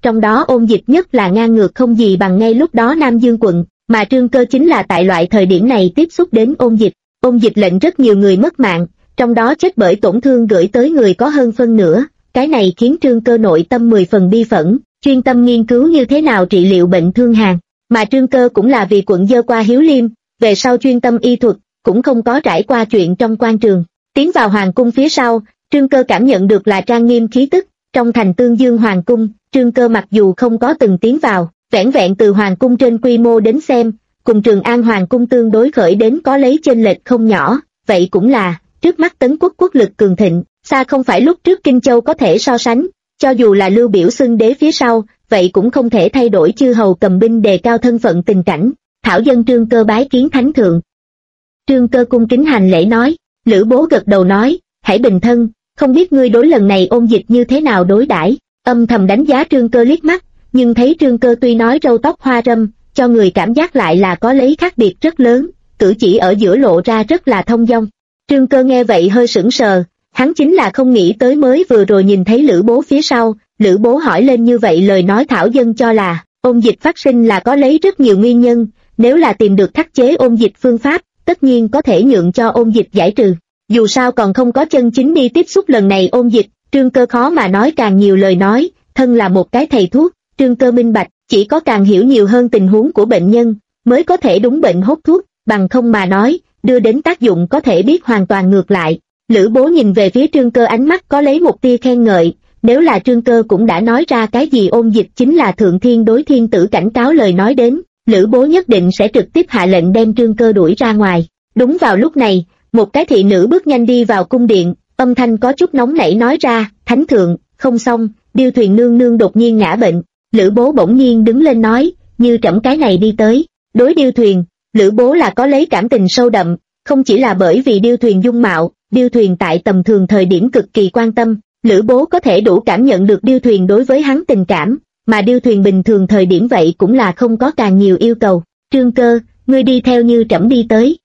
trong đó ôn dịch nhất là ngang ngược không gì bằng ngay lúc đó Nam Dương quận, mà Trương Cơ chính là tại loại thời điểm này tiếp xúc đến ôn dịch. Ôn dịch lệnh rất nhiều người mất mạng, trong đó chết bởi tổn thương gửi tới người có hơn phân nửa, cái này khiến Trương Cơ nội tâm 10 phần bi phẫn, chuyên tâm nghiên cứu như thế nào trị liệu bệnh thương hàn. Mà Trương Cơ cũng là vì quận dơ qua hiếu liêm, về sau chuyên tâm y thuật, cũng không có trải qua chuyện trong quan trường. Tiến vào hoàng cung phía sau, Trương Cơ cảm nhận được là trang nghiêm khí tức, trong thành Tương Dương hoàng cung, Trương Cơ mặc dù không có từng tiến vào, vẻn vẹn từ hoàng cung trên quy mô đến xem, cùng Trường An hoàng cung tương đối khởi đến có lấy chênh lệch không nhỏ, vậy cũng là, trước mắt Tấn quốc quốc lực cường thịnh, xa không phải lúc trước Kinh Châu có thể so sánh, cho dù là Lưu Biểu xưng đế phía sau, vậy cũng không thể thay đổi chư hầu cầm binh đề cao thân phận tình cảnh. Thảo dân Trương Cơ bái kiến thánh thượng. Trương Cơ cung kính hành lễ nói, Lữ Bố gật đầu nói, hãy bình thân, không biết ngươi đối lần này ôn dịch như thế nào đối đãi. Âm thầm đánh giá Trương Cơ liếc mắt, nhưng thấy Trương Cơ tuy nói râu tóc hoa râm, cho người cảm giác lại là có lấy khác biệt rất lớn, cử chỉ ở giữa lộ ra rất là thông dong. Trương Cơ nghe vậy hơi sững sờ, hắn chính là không nghĩ tới mới vừa rồi nhìn thấy Lữ Bố phía sau, Lữ Bố hỏi lên như vậy lời nói thảo dân cho là, ôn dịch phát sinh là có lấy rất nhiều nguyên nhân, nếu là tìm được khắc chế ôn dịch phương pháp, tất nhiên có thể nhượng cho ôn dịch giải trừ. Dù sao còn không có chân chính đi tiếp xúc lần này ôn dịch, Trương Cơ khó mà nói càng nhiều lời nói, thân là một cái thầy thuốc, Trương Cơ minh bạch, chỉ có càng hiểu nhiều hơn tình huống của bệnh nhân, mới có thể đúng bệnh hốt thuốc, bằng không mà nói, đưa đến tác dụng có thể biết hoàn toàn ngược lại. Lữ Bố nhìn về phía Trương Cơ ánh mắt có lấy một tia khen ngợi, nếu là Trương Cơ cũng đã nói ra cái gì ôn dịch chính là thượng thiên đối thiên tử cảnh cáo lời nói đến, Lữ Bố nhất định sẽ trực tiếp hạ lệnh đem Trương Cơ đuổi ra ngoài. Đúng vào lúc này, một cái thị nữ bước nhanh đi vào cung điện, âm thanh có chút nóng nảy nói ra, thánh thượng, không xong, Điêu Thuyền nương nương đột nhiên ngã bệnh. Lữ Bố bỗng nhiên đứng lên nói, như trẫm cái này đi tới. Đối Điêu Thuyền, Lữ Bố là có lấy cảm tình sâu đậm, không chỉ là bởi vì Điêu Thuyền dung mạo, Điêu Thuyền tại tầm thường thời điểm cực kỳ quan tâm, Lữ Bố có thể đủ cảm nhận được Điêu Thuyền đối với hắn tình cảm, mà Điêu Thuyền bình thường thời điểm vậy cũng là không có càng nhiều yêu cầu. Trương Cơ, ngươi đi theo như trẫm đi tới.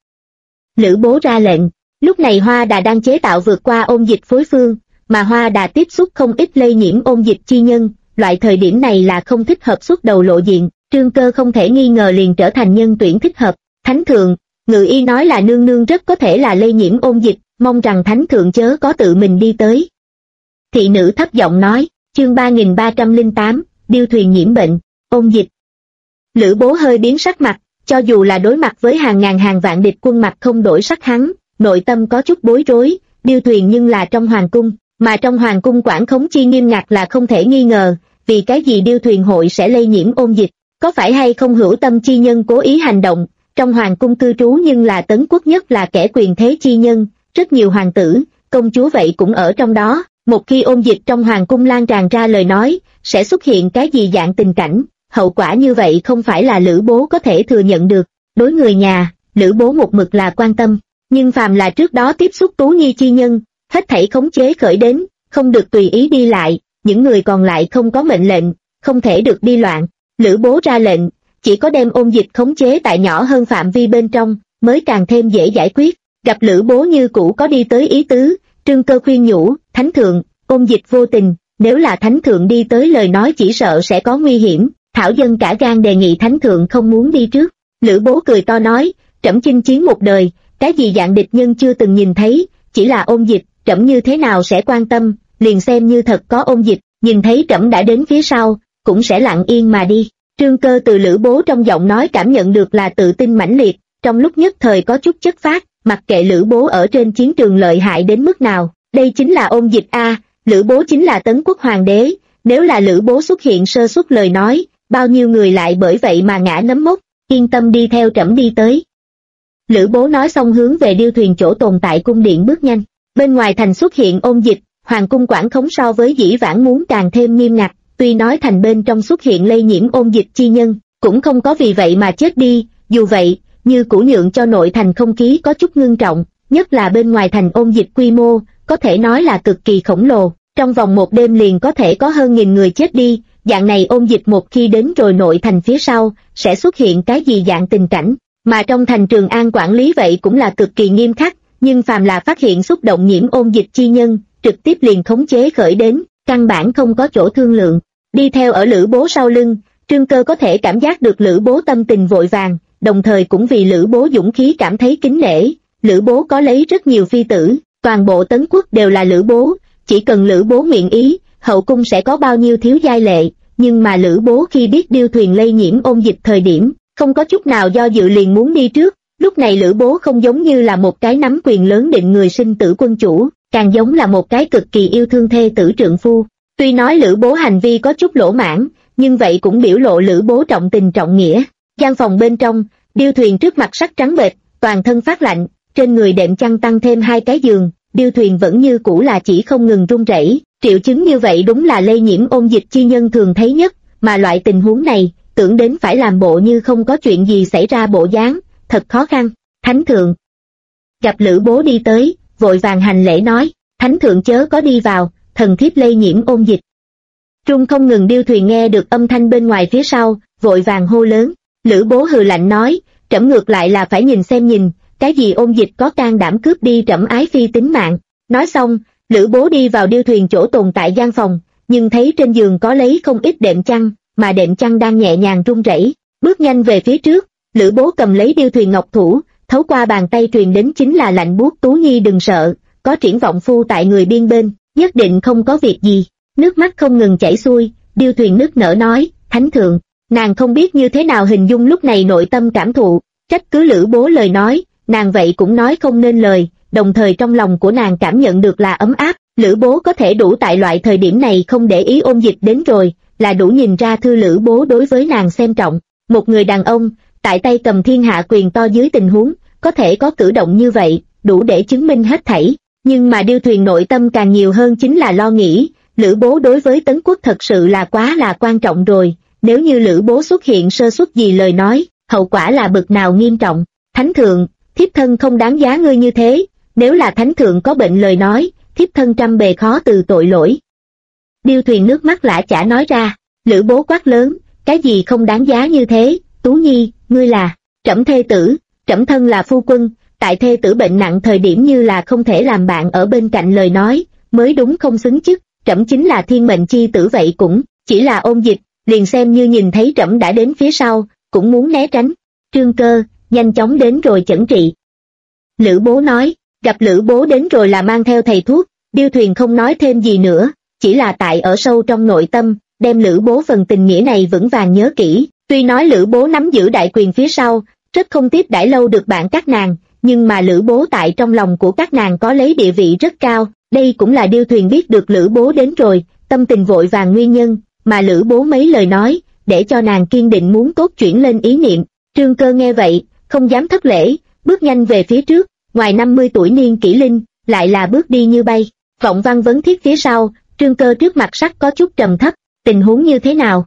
Lữ Bố ra lệnh. Lúc này Hoa Đà đang chế tạo vượt qua ôn dịch phối phương, mà Hoa Đà tiếp xúc không ít lây nhiễm ôn dịch chi nhân, loại thời điểm này là không thích hợp xuất đầu lộ diện, Trương Cơ không thể nghi ngờ liền trở thành nhân tuyển thích hợp. Thánh thượng, ngự y nói là nương nương rất có thể là lây nhiễm ôn dịch, mong rằng thánh thượng chớ có tự mình đi tới. Thị nữ thấp giọng nói, chương 3308, Điêu Thuyền nhiễm bệnh, ôn dịch. Lữ Bố hơi biến sắc mặt, cho dù là đối mặt với hàng ngàn hàng vạn địch quân mặt không đổi sắc hắn, nội tâm có chút bối rối, Điêu Thuyền nhưng là trong hoàng cung, mà trong hoàng cung quản khống chi nghiêm ngặt là không thể nghi ngờ, vì cái gì Điêu Thuyền hội sẽ lây nhiễm ôn dịch, có phải hay không hữu tâm chi nhân cố ý hành động, trong hoàng cung cư trú nhưng là Tấn quốc nhất là kẻ quyền thế chi nhân, rất nhiều hoàng tử, công chúa vậy cũng ở trong đó, một khi ôn dịch trong hoàng cung lan tràn ra lời nói, sẽ xuất hiện cái gì dạng tình cảnh, hậu quả như vậy không phải là Lữ Bố có thể thừa nhận được. Đối người nhà, Lữ Bố một mực là quan tâm, nhưng phàm là trước đó tiếp xúc Tú Nhi chi nhân, hết thảy khống chế khởi đến, không được tùy ý đi lại, những người còn lại không có mệnh lệnh, không thể được đi loạn. Lữ Bố ra lệnh, chỉ có đem ôn dịch khống chế tại nhỏ hơn phạm vi bên trong, mới càng thêm dễ giải quyết. Gặp Lữ Bố như cũ có đi tới ý tứ, Trương Cơ khuyên nhủ, thánh thượng, ôn dịch vô tình, nếu là thánh thượng đi tới lời nói chỉ sợ sẽ có nguy hiểm, thảo dân cả gan đề nghị thánh thượng không muốn đi trước. Lữ Bố cười to nói, trẫm chinh chiến một đời, cái gì dạng địch nhân chưa từng nhìn thấy, chỉ là ôn dịch, trẫm như thế nào sẽ quan tâm, liền xem như thật có ôn dịch, nhìn thấy trẫm đã đến phía sau, cũng sẽ lặng yên mà đi. Trương Cơ từ Lữ Bố trong giọng nói cảm nhận được là tự tin mãnh liệt, trong lúc nhất thời có chút chất phác, mặc kệ Lữ Bố ở trên chiến trường lợi hại đến mức nào, đây chính là ôn dịch a, Lữ Bố chính là Tấn quốc hoàng đế, nếu là Lữ Bố xuất hiện sơ suất lời nói, bao nhiêu người lại bởi vậy mà ngã nấm mốc, yên tâm đi theo trẫm đi tới. Lữ Bố nói xong hướng về Điêu Thuyền chỗ tồn tại cung điện bước nhanh, bên ngoài thành xuất hiện ôn dịch, hoàng cung quản khống so với dĩ vãng muốn càng thêm nghiêm ngặt, tuy nói thành bên trong xuất hiện lây nhiễm ôn dịch chi nhân, cũng không có vì vậy mà chết đi, dù vậy, như cũ nhượng cho nội thành không khí có chút ngưng trọng, nhất là bên ngoài thành ôn dịch quy mô, có thể nói là cực kỳ khổng lồ, trong vòng một đêm liền có thể có hơn 1000 người chết đi, dạng này ôn dịch một khi đến rồi nội thành phía sau, sẽ xuất hiện cái gì dạng tình cảnh, mà trong thành Trường An quản lý vậy cũng là cực kỳ nghiêm khắc, nhưng phàm là phát hiện xúc động nhiễm ôn dịch chi nhân, trực tiếp liền khống chế khởi đến, căn bản không có chỗ thương lượng. Đi theo ở Lữ Bố sau lưng, Trương Cơ có thể cảm giác được Lữ Bố tâm tình vội vàng, đồng thời cũng vì Lữ Bố dũng khí cảm thấy kính nể. Lữ Bố có lấy rất nhiều phi tử, toàn bộ Tấn Quốc đều là Lữ Bố, chỉ cần Lữ Bố nguyện ý, hậu cung sẽ có bao nhiêu thiếu giai lệ. Nhưng mà Lữ Bố khi biết Điêu Thuyền lây nhiễm ôn dịch thời điểm, không có chút nào do dự liền muốn đi trước. Lúc này Lữ Bố không giống như là một cái nắm quyền lớn định người sinh tử quân chủ, càng giống là một cái cực kỳ yêu thương thê tử trượng phu. Tuy nói Lữ Bố hành vi có chút lỗ mãng, nhưng vậy cũng biểu lộ Lữ Bố trọng tình trọng nghĩa. Gian phòng bên trong, Điêu Thuyền trước mặt sắc trắng bệch, toàn thân phát lạnh, trên người đệm chăn tăng thêm 2 cái giường, Điêu Thuyền vẫn như cũ là chỉ không ngừng run rẩy. Triệu chứng như vậy đúng là lây nhiễm ôn dịch chi nhân thường thấy nhất, mà loại tình huống này, tưởng đến phải làm bộ như không có chuyện gì xảy ra bộ dáng, thật khó khăn. Thánh thượng gặp Lữ Bố đi tới, vội vàng hành lễ nói, Thánh thượng chớ có đi vào, thần thiếp lây nhiễm ôn dịch. Trung không ngừng. Điêu Thuyền nghe được âm thanh bên ngoài phía sau, vội vàng hô lớn. Lữ Bố hừ lạnh nói, trẫm ngược lại là phải nhìn xem nhìn, cái gì ôn dịch có can đảm cướp đi trẫm ái phi tính mạng. Nói xong, Lữ Bố đi vào Điêu Thuyền chỗ tồn tại gian phòng, nhưng thấy trên giường có lấy không ít đệm chăn, mà đệm chăn đang nhẹ nhàng run rẩy. Bước nhanh về phía trước, Lữ Bố cầm lấy Điêu Thuyền ngọc thủ, thấu qua bàn tay truyền đến chính là lạnh buốt. Tú nhi đừng sợ, có Triển Vọng Phu tại người biên bên, nhất định không có việc gì. Nước mắt không ngừng chảy xuôi, Điêu Thuyền nức nở nói, Thánh thượng. Nàng không biết như thế nào hình dung lúc này nội tâm cảm thụ, trách cứ Lữ Bố lời nói, nàng vậy cũng nói không nên lời, đồng thời trong lòng của nàng cảm nhận được là ấm áp. Lữ Bố có thể đủ tại loại thời điểm này không để ý ôn dịch đến rồi, là đủ nhìn ra thư Lữ Bố đối với nàng xem trọng. Một người đàn ông, tại tay cầm thiên hạ quyền to dưới tình huống, có thể có cử động như vậy, đủ để chứng minh hết thảy. Nhưng mà Điêu Thuyền nội tâm càng nhiều hơn chính là lo nghĩ, Lữ Bố đối với Tấn Quốc thật sự là quá là quan trọng rồi, nếu như Lữ Bố xuất hiện sơ suất gì lời nói, hậu quả là bực nào nghiêm trọng. Thánh thượng, thiếp thân không đáng giá ngươi như thế, nếu là Thánh thượng có bệnh lời nói, thiếp thân trăm bề khó từ tội lỗi. Điêu Thuyền nước mắt lã chả nói ra. Lữ Bố quát lớn, cái gì không đáng giá như thế? Tú nhi, ngươi là trẫm thê tử, trẫm thân là phu quân, tại thê tử bệnh nặng thời điểm như là không thể làm bạn ở bên cạnh lời nói, mới đúng không xứng chức. Trẫm chính là thiên mệnh chi tử vậy cũng chỉ là ôn dịch, liền xem như nhìn thấy trẫm đã đến phía sau, cũng muốn né tránh. Trương Cơ, nhanh chóng đến rồi chẩn trị. Lữ Bố nói. Gặp Lữ Bố đến rồi là mang theo thầy thuốc, Điêu Thuyền không nói thêm gì nữa, chỉ là tại ở sâu trong nội tâm, đem Lữ Bố phần tình nghĩa này vững vàng nhớ kỹ. Tuy nói Lữ Bố nắm giữ đại quyền phía sau, rất không tiếp đãi lâu được bạn các nàng, nhưng mà Lữ Bố tại trong lòng của các nàng có lấy địa vị rất cao. Đây cũng là Điêu Thuyền biết được Lữ Bố đến rồi, tâm tình vội vàng nguyên nhân, mà Lữ Bố mấy lời nói, để cho nàng kiên định muốn tốt chuyển lên ý niệm. Trương Cơ nghe vậy, không dám thất lễ, bước nhanh về phía trước, ngoài 50 tuổi niên kỷ linh, lại là bước đi như bay. Vọng Văn vấn thiết phía sau, Trương Cơ trước mặt sắc có chút trầm thấp, tình huống như thế nào?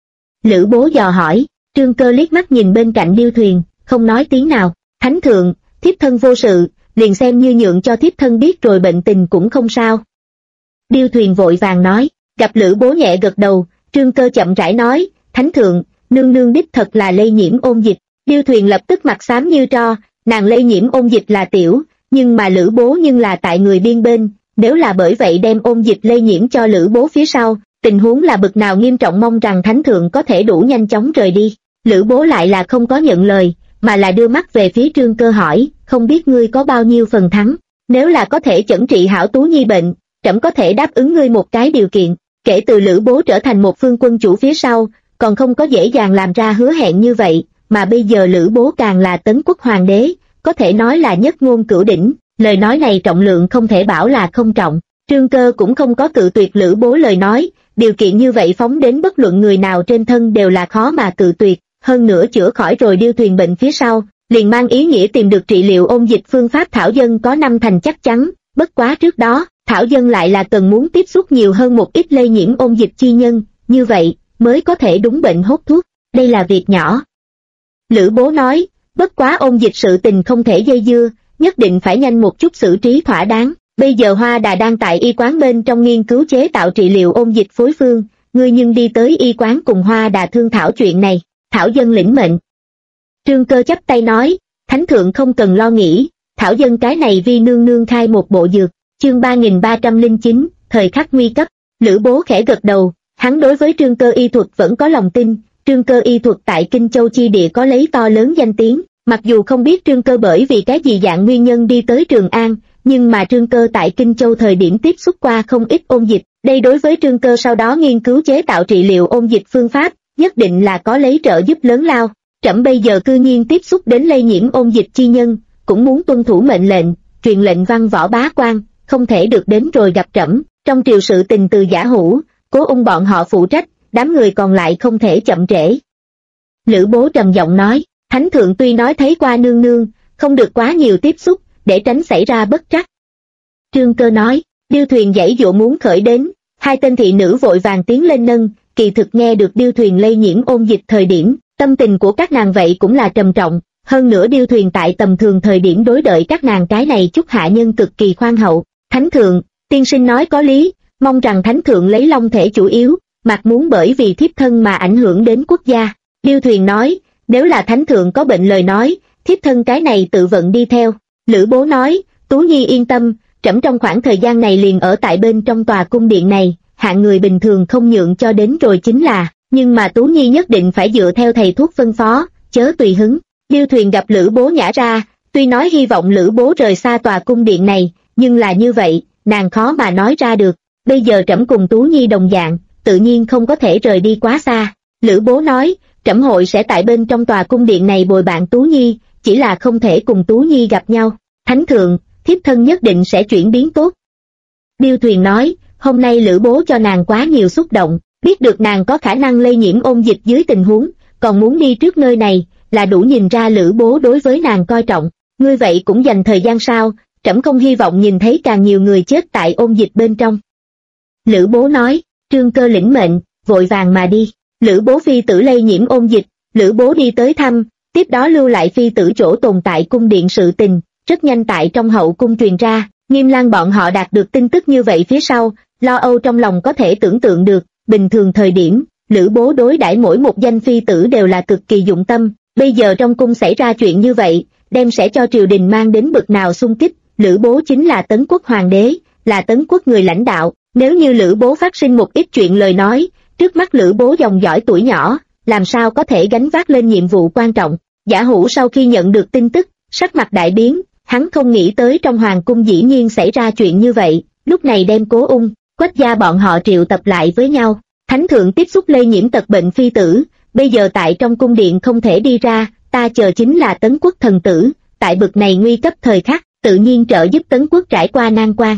Lữ Bố dò hỏi. Trương Cơ liếc mắt nhìn bên cạnh Điêu Thuyền, không nói tiếng nào. Thánh thượng, thiếp thân vô sự, liền xem như nhượng cho thiếp thân biết rồi bệnh tình cũng không sao. Điêu Thuyền vội vàng nói. Gặp Lữ Bố nhẹ gật đầu, Trương Cơ chậm rãi nói, Thánh thượng, nương nương đích thật là lây nhiễm ôn dịch. Điêu Thuyền lập tức mặt xám như tro, nàng lây nhiễm ôn dịch là tiểu, nhưng mà Lữ Bố nhưng là tại người biên bên, nếu là bởi vậy đem ôn dịch lây nhiễm cho Lữ Bố phía sau, tình huống là bực nào nghiêm trọng, mong rằng Thánh thượng có thể đủ nhanh chóng rời đi. Lữ Bố lại là không có nhận lời, mà là đưa mắt về phía Trương Cơ hỏi, không biết ngươi có bao nhiêu phần thắng, nếu là có thể chẩn trị hảo Tú nhi bệnh, trẫm có thể đáp ứng ngươi một cái điều kiện. Kể từ Lữ Bố trở thành một phương quân chủ phía sau, còn không có dễ dàng làm ra hứa hẹn như vậy, mà bây giờ Lữ Bố càng là Tấn Quốc hoàng đế, có thể nói là nhất ngôn cửu đỉnh, lời nói này trọng lượng không thể bảo là không trọng. Trương Cơ cũng không có cự tuyệt Lữ Bố lời nói, điều kiện như vậy phóng đến bất luận người nào trên thân đều là khó mà cự tuyệt, hơn nữa chữa khỏi rồi Điêu Thuyền bệnh phía sau, liền mang ý nghĩa tìm được trị liệu ôn dịch phương pháp thảo dân có 5 thành chắc chắn, bất quá trước đó, thảo dân lại là cần muốn tiếp xúc nhiều hơn một ít lây nhiễm ôn dịch chi nhân, như vậy, mới có thể đúng bệnh hốt thuốc, đây là việc nhỏ. Lữ Bố nói, bất quá ôn dịch sự tình không thể dây dưa, nhất định phải nhanh một chút xử trí thỏa đáng. Bây giờ Hoa Đà đang tại y quán bên trong nghiên cứu chế tạo trị liệu ôn dịch phối phương, ngươi nhưng đi tới y quán cùng Hoa Đà thương thảo chuyện này. Thảo dân lĩnh mệnh. Trương Cơ chắp tay nói, Thánh thượng không cần lo nghĩ, thảo dân cái này vi nương nương khai một bộ dược. Chương 3309, thời khắc nguy cấp. Lữ Bố khẽ gật đầu, Hắn đối với Trương Cơ y thuật vẫn có lòng tin. Trương Cơ y thuật tại Kinh Châu chi địa có lấy to lớn danh tiếng, mặc dù không biết Trương Cơ bởi vì cái gì dạng nguyên nhân đi tới Trường An, nhưng mà Trương Cơ tại Kinh Châu thời điểm tiếp xúc qua không ít ôn dịch, đây đối với Trương Cơ sau đó nghiên cứu chế tạo trị liệu ôn dịch phương pháp, nhất định là có lấy trợ giúp lớn lao. Trẫm bây giờ cư nhiên tiếp xúc đến lây nhiễm ôn dịch chi nhân, cũng muốn tuân thủ mệnh lệnh, truyền lệnh văn võ bá quan, không thể được đến rồi gặp trẫm. Trong triều sự tình từ Giả Hữu, Cố Ung bọn họ phụ trách, đám người còn lại không thể chậm trễ. Lữ Bố trầm giọng nói, Thánh thượng tuy nói thấy qua nương nương, không được quá nhiều tiếp xúc, để tránh xảy ra bất trắc. Trương Cơ nói, điêu thuyền giãy dụa muốn khởi đến, hai tên thị nữ vội vàng tiến lên nâng, kỳ thực nghe được điêu thuyền lây nhiễm ôn dịch thời điểm, tâm tình của các nàng vậy cũng là trầm trọng, hơn nữa điêu thuyền tại tầm thường thời điểm đối đợi các nàng cái này chút hạ nhân cực kỳ khoan hậu. Thánh thượng, tiên sinh nói có lý, mong rằng thánh thượng lấy long thể chủ yếu, mặc muốn bởi vì thiếp thân mà ảnh hưởng đến quốc gia. Điêu thuyền nói, nếu là thánh thượng có bệnh lời nói, thiếp thân cái này tự vận đi theo. Lữ Bố nói, Tú Nhi yên tâm, trẫm trong khoảng thời gian này liền ở tại bên trong tòa cung điện này, hạng người bình thường không nhượng cho đến rồi chính là, nhưng mà Tú Nhi nhất định phải dựa theo thầy thuốc phân phó, chớ tùy hứng. Điêu thuyền gặp Lữ Bố nhả ra, tuy nói hy vọng Lữ Bố rời xa tòa cung điện này, nhưng là như vậy, nàng khó mà nói ra được. Bây giờ trẫm cùng Tú Nhi đồng dạng, tự nhiên không có thể rời đi quá xa. Lữ Bố nói, trẫm hội sẽ tại bên trong tòa cung điện này bồi bạn Tú Nhi, chỉ là không thể cùng Tú Nhi gặp nhau. Thánh thượng, thiếp thân nhất định sẽ chuyển biến tốt. Điêu thuyền nói, hôm nay Lữ Bố cho nàng quá nhiều xúc động, biết được nàng có khả năng lây nhiễm ôn dịch dưới tình huống, còn muốn đi trước nơi này, là đủ nhìn ra Lữ Bố đối với nàng coi trọng. Ngươi vậy cũng dành thời gian sao, trẫm không hy vọng nhìn thấy càng nhiều người chết tại ôn dịch bên trong. Lữ Bố nói, Trương Cơ lĩnh mệnh, vội vàng mà đi. Lữ Bố phi tử lây nhiễm ôn dịch, Lữ Bố đi tới thăm, tiếp đó lưu lại phi tử chỗ tồn tại cung điện sự tình, rất nhanh tại trong hậu cung truyền ra. Nghiêm Lang bọn họ đạt được tin tức như vậy phía sau, lo âu trong lòng có thể tưởng tượng được. Bình thường thời điểm, Lữ Bố đối đãi mỗi một danh phi tử đều là cực kỳ dụng tâm, bây giờ trong cung xảy ra chuyện như vậy, đem sẽ cho triều đình mang đến bực nào xung kích. Lữ Bố chính là Tấn Quốc hoàng đế, là Tấn Quốc người lãnh đạo, nếu như Lữ Bố phát sinh một ít chuyện lời nói, trước mắt Lữ Bố dòng dõi tuổi nhỏ, làm sao có thể gánh vác lên nhiệm vụ quan trọng. Giả Hữu sau khi nhận được tin tức, sắc mặt đại biến, hắn không nghĩ tới trong hoàng cung dĩ nhiên xảy ra chuyện như vậy, lúc này đem Cố Ung, Quách gia bọn họ triệu tập lại với nhau. Thánh thượng tiếp xúc lây nhiễm tật bệnh phi tử, bây giờ tại trong cung điện không thể đi ra, ta chờ chính là Tấn Quốc thần tử, tại bực này nguy cấp thời khắc, tự nhiên trợ giúp Tấn Quốc trải qua nan quan.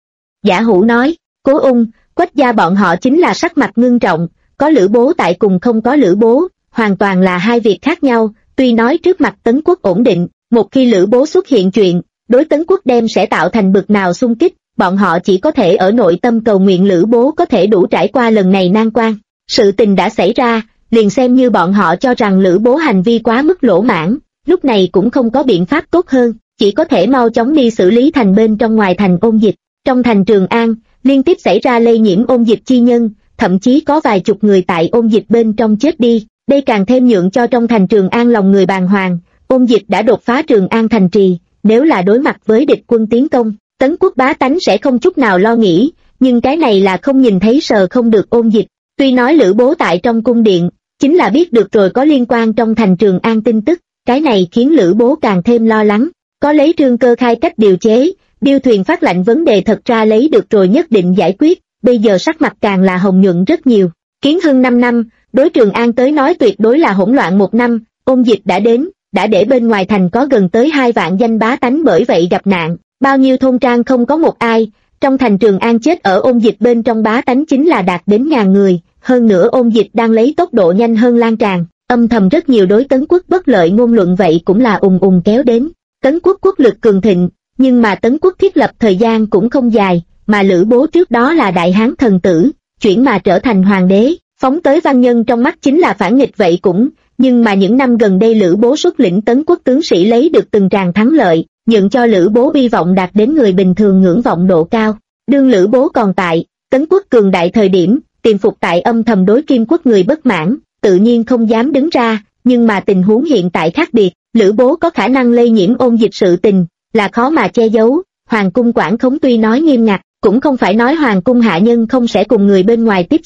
Giả Hữu nói, Cố Ung, Quách gia bọn họ chính là sắc mặt ngưng trọng, có Lữ Bố tại cùng không có Lữ Bố, hoàn toàn là hai việc khác nhau. Tuy nói trước mặt Tấn Quốc ổn định, một khi Lữ Bố xuất hiện chuyện, đối Tấn Quốc đem sẽ tạo thành bực nào xung kích, bọn họ chỉ có thể ở nội tâm cầu nguyện Lữ Bố có thể đủ trải qua lần này nan quan. Sự tình đã xảy ra, liền xem như bọn họ cho rằng Lữ Bố hành vi quá mức lỗ mãn, lúc này cũng không có biện pháp tốt hơn, chỉ có thể mau chóng đi xử lý thành bên trong ngoài thành ôn dịch. Trong thành Trường An, liên tiếp xảy ra lây nhiễm ôn dịch chi nhân, thậm chí có vài chục người tại ôn dịch bên trong chết đi, đây càng thêm nhượng cho trong thành Trường An lòng người bàng hoàng. Ôn dịch đã đột phá Trường An thành trì, nếu là đối mặt với địch quân tiến công, Tấn Quốc bá tánh sẽ không chút nào lo nghĩ, nhưng cái này là không nhìn thấy sờ không được ôn dịch. Tuy nói Lữ Bố tại trong cung điện, chính là biết được rồi có liên quan trong thành Trường An tin tức, cái này khiến Lữ Bố càng thêm lo lắng. Có lấy Trương Cơ khai cách điều chế, điêu thuyền phát lệnh vấn đề thật ra lấy được rồi nhất định giải quyết, bây giờ sắc mặt càng là hồng nhuận rất nhiều. Kiến Hưng 5 năm, đối Trường An tới nói tuyệt đối là hỗn loạn 1 năm, ôn dịch đã đến, đã để bên ngoài thành có gần tới 2 vạn danh bá tánh bởi vậy gặp nạn, bao nhiêu thôn trang không có một ai, trong thành Trường An chết ở ôn dịch bên trong bá tánh chính là đạt đến ngàn người, hơn nữa ôn dịch đang lấy tốc độ nhanh hơn lan tràn, âm thầm rất nhiều đối Tấn Quốc bất lợi ngôn luận vậy cũng là ùng ùng kéo đến. Tấn Quốc quốc lực cường thịnh, nhưng mà Tấn Quốc thiết lập thời gian cũng không dài, mà Lữ Bố trước đó là đại hán thần tử, chuyển mà trở thành hoàng đế, phóng tới văn nhân trong mắt chính là phản nghịch vậy cũng, nhưng mà những năm gần đây Lữ Bố xuất lĩnh Tấn Quốc tướng sĩ lấy được từng tràng thắng lợi, nhượng cho Lữ Bố uy vọng đạt đến người bình thường ngưỡng vọng độ cao. Đương Lữ Bố còn tại, Tấn Quốc cường đại thời điểm, tiềm phục tại âm thầm đối Kim Quốc người bất mãn, tự nhiên không dám đứng ra, nhưng mà tình huống hiện tại khác biệt, Lữ Bố có khả năng lây nhiễm ôn dịch sự tình, là khó mà che giấu. Hoàng cung quản khống tuy nói nghiêm ngặt, cũng không phải nói hoàng cung hạ nhân không sẽ cùng người bên ngoài tiếp xúc,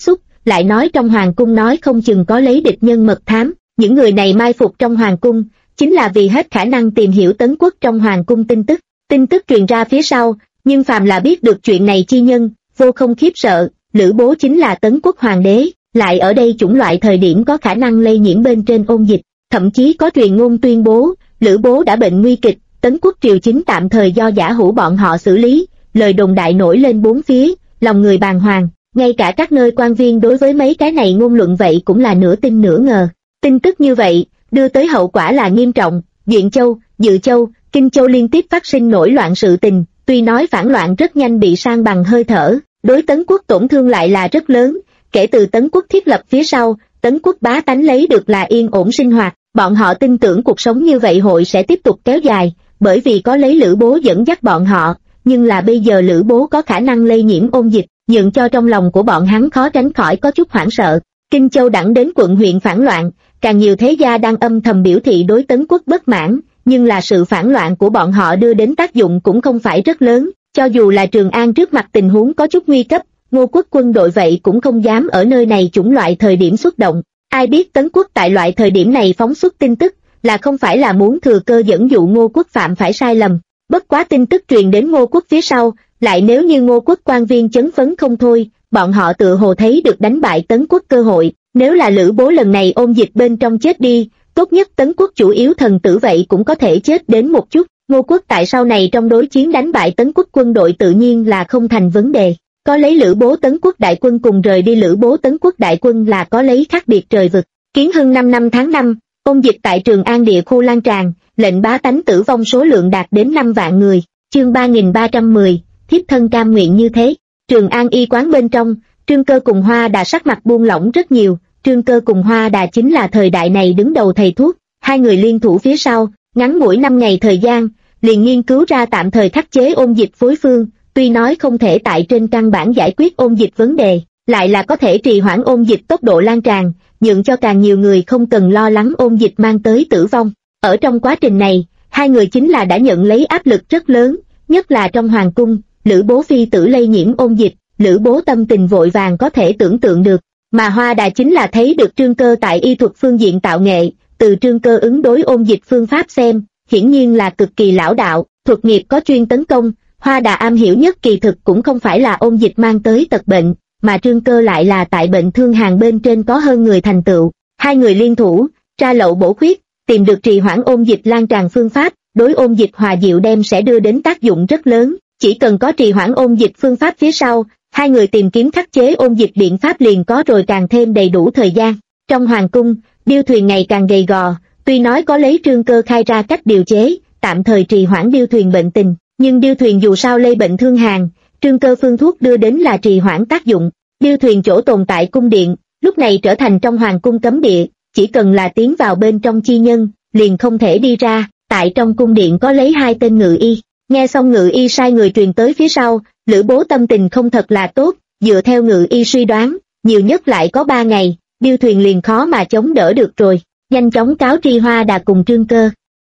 lại nói trong hoàng cung nói không chừng có lấy địch nhân mật thám, những người này mai phục trong hoàng cung, chính là vì hết khả năng tìm hiểu Tấn Quốc trong hoàng cung tin tức truyền ra phía sau, nhưng phàm là biết được chuyện này chi nhân, vô không khiếp sợ, Lữ Bố chính là Tấn Quốc hoàng đế, lại ở đây chủng loại thời điểm có khả năng lây nhiễm bên trên ôn dịch, thậm chí có truyền ngôn tuyên bố, Lữ Bố đã bệnh nguy kịch, Tấn Quốc triều chính tạm thời do giả hữu bọn họ xử lý, lời đồn đại nổi lên bốn phía, lòng người bàng hoàng, ngay cả các nơi quan viên đối với mấy cái này ngôn luận vậy cũng là nửa tin nửa ngờ. Tin tức như vậy, đưa tới hậu quả là nghiêm trọng, Duyện Châu, Dự Châu, Kinh Châu liên tiếp phát sinh nổi loạn sự tình, tuy nói phản loạn rất nhanh bị san bằng hơi thở, đối Tấn Quốc tổn thương lại là rất lớn, kể từ Tấn Quốc thiết lập phía sau, Tấn Quốc bá tánh lấy được là yên ổn sinh hoạt, bọn họ tin tưởng cuộc sống như vậy hội sẽ tiếp tục kéo dài, bởi vì có lấy Lữ Bố dẫn dắt bọn họ, nhưng là bây giờ Lữ Bố có khả năng lây nhiễm ôn dịch, nhượng cho trong lòng của bọn hắn khó tránh khỏi có chút hoảng sợ. Kinh Châu đẳng đến quận huyện phản loạn, càng nhiều thế gia đang âm thầm biểu thị đối Tấn Quốc bất mãn, nhưng là sự phản loạn của bọn họ đưa đến tác dụng cũng không phải rất lớn, cho dù là Trường An trước mặt tình huống có chút nguy cấp, Ngô Quốc quân đội vậy cũng không dám ở nơi này chủng loại thời điểm xuất động. Ai biết Tấn Quốc tại loại thời điểm này phóng xuất tin tức, là không phải là muốn thừa cơ dẫn dụ Ngô Quốc phạm phải sai lầm. Bất quá tin tức truyền đến Ngô Quốc phía sau, lại nếu như Ngô Quốc quan viên chấn phấn không thôi, bọn họ tự hồ thấy được đánh bại Tấn Quốc cơ hội, nếu là Lữ Bố lần này ôn dịch bên trong chết đi, tốt nhất Tấn Quốc chủ yếu thần tử vậy cũng có thể chết đến một chút, Ngô Quốc tại sau này trong đối chiến đánh bại Tấn Quốc quân đội tự nhiên là không thành vấn đề. Có lấy Lữ Bố Tấn Quốc đại quân cùng rời đi Lữ Bố Tấn Quốc đại quân là có lấy khác biệt trời vực. Kiến Hưng 5 năm tháng 5, ôn dịch tại Trường An địa khu lan tràn, lệnh bá tánh tử vong số lượng đạt đến 5 vạn người, chương 3310, thiếp thân cam nguyện như thế. Trường An y quán bên trong, Trương Cơ cùng Hoa Đà sắc mặt buông lỏng rất nhiều, Trương Cơ cùng Hoa Đà chính là thời đại này đứng đầu thầy thuốc, hai người liên thủ phía sau, ngắn ngủi 5 ngày thời gian, liền nghiên cứu ra tạm thời khắc chế ôn dịch phối phương, tuy nói không thể tại trên căn bản giải quyết ôn dịch vấn đề, lại là có thể trì hoãn ôn dịch tốc độ lan tràn, nhượng cho càng nhiều người không cần lo lắng ôn dịch mang tới tử vong. Ở trong quá trình này, hai người chính là đã nhận lấy áp lực rất lớn, nhất là trong hoàng cung, Lữ Bố phi tử lây nhiễm ôn dịch, Lữ Bố tâm tình vội vàng có thể tưởng tượng được, mà Hoa Đà chính là thấy được Trương Cơ tại y thuật phương diện tạo nghệ, từ Trương Cơ ứng đối ôn dịch phương pháp xem, hiển nhiên là cực kỳ lão đạo, thuật nghiệp có chuyên tấn công. Hoa Đà am hiểu nhất kỳ thực cũng không phải là ôn dịch mang tới tật bệnh, mà Trương Cơ lại là tại bệnh thương hàn bên trên có hơn người thành tựu. Hai người liên thủ, tra lậu bổ khuyết, tìm được trì hoãn ôn dịch lan tràn phương pháp, đối ôn dịch hòa diệu đem sẽ đưa đến tác dụng rất lớn. Chỉ cần có trì hoãn ôn dịch phương pháp phía sau, hai người tìm kiếm khắc chế ôn dịch biện pháp liền có rồi càng thêm đầy đủ thời gian. Trong hoàng cung, điêu thuyền ngày càng gầy gò, tuy nói có lấy Trương Cơ khai ra cách điều chế, tạm thời trì hoãn điêu thuyền bệnh tình. Nhưng điêu thuyền dù sao lây bệnh thương hàn, Trương Cơ phương thuốc đưa đến là trì hoãn tác dụng. Điêu thuyền chỗ tồn tại cung điện, lúc này trở thành trong hoàng cung cấm địa, chỉ cần là tiến vào bên trong chi nhân, liền không thể đi ra. Tại trong cung điện có lấy hai tên ngự y, nghe xong ngự y sai người truyền tới phía sau, Lữ Bố tâm tình không thật là tốt, dựa theo ngự y suy đoán, nhiều nhất lại có 3 ngày, điêu thuyền liền khó mà chống đỡ được rồi, nhanh chóng cáo tri Hoa Đà cùng Trương Cơ.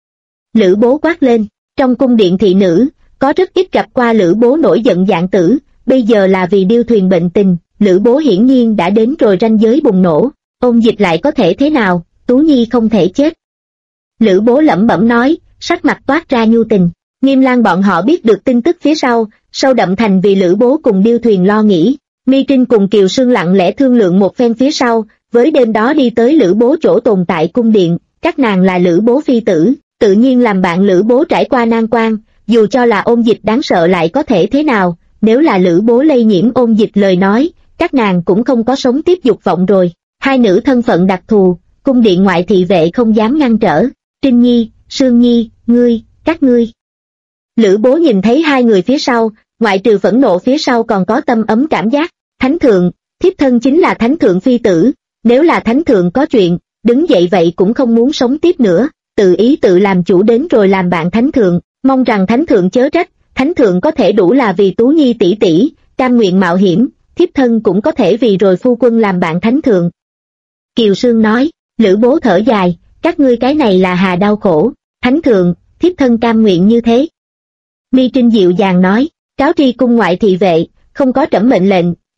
Lữ Bố quát lên, trong cung điện thị nữ, có rất ít gặp qua Lữ Bố nổi giận dạng tử, bây giờ là vì điêu thuyền bệnh tình, Lữ Bố hiển nhiên đã đến rồi ranh giới bùng nổ, ôn dịch lại có thể thế nào, Tú Nhi không thể chết. Lữ Bố lẩm bẩm nói, sắc mặt toát ra nhu tình, Nghiêm Lang bọn họ biết được tin tức phía sau, sâu đậm thành vì Lữ Bố cùng điêu thuyền lo nghĩ, Mi Trinh cùng Kiều Sương lặng lẽ thương lượng một phen phía sau, với đêm đó đi tới Lữ Bố chỗ tồn tại cung điện, các nàng là Lữ Bố phi tử, tự nhiên làm bạn Lữ Bố trải qua nan quan. Dù cho là ôn dịch đáng sợ lại có thể thế nào, nếu là Lữ Bố lây nhiễm ôn dịch lời nói, các nàng cũng không có sống tiếp dục vọng rồi. Hai nữ thân phận đặc thù, cung điện ngoại thị vệ không dám ngăn trở. Trinh Nhi, Sương Nhi, các ngươi. Lữ Bố nhìn thấy hai người phía sau, ngoại trừ phẫn nộ phía sau còn có tâm ấm cảm giác. Thánh thượng, thiếp thân chính là thánh thượng phi tử, nếu là thánh thượng có chuyện, đứng dậy vậy cũng không muốn sống tiếp nữa, tự ý tự làm chủ đến rồi làm bạn thánh thượng. Mong rằng thánh thượng chớ trách, thánh thượng có thể đủ là vì Tú Nhi tỷ tỷ, cam nguyện mạo hiểm, thiếp thân cũng có thể vì rồi phu quân làm bạn thánh thượng. Kiều Sương nói, Lữ Bố thở dài, các ngươi cái này là hà đau khổ, thánh thượng, thiếp thân cam nguyện như thế. Mi Trinh dịu dàng nói, cáo tri cung ngoại thị vệ, không có trẫm mệnh lệnh,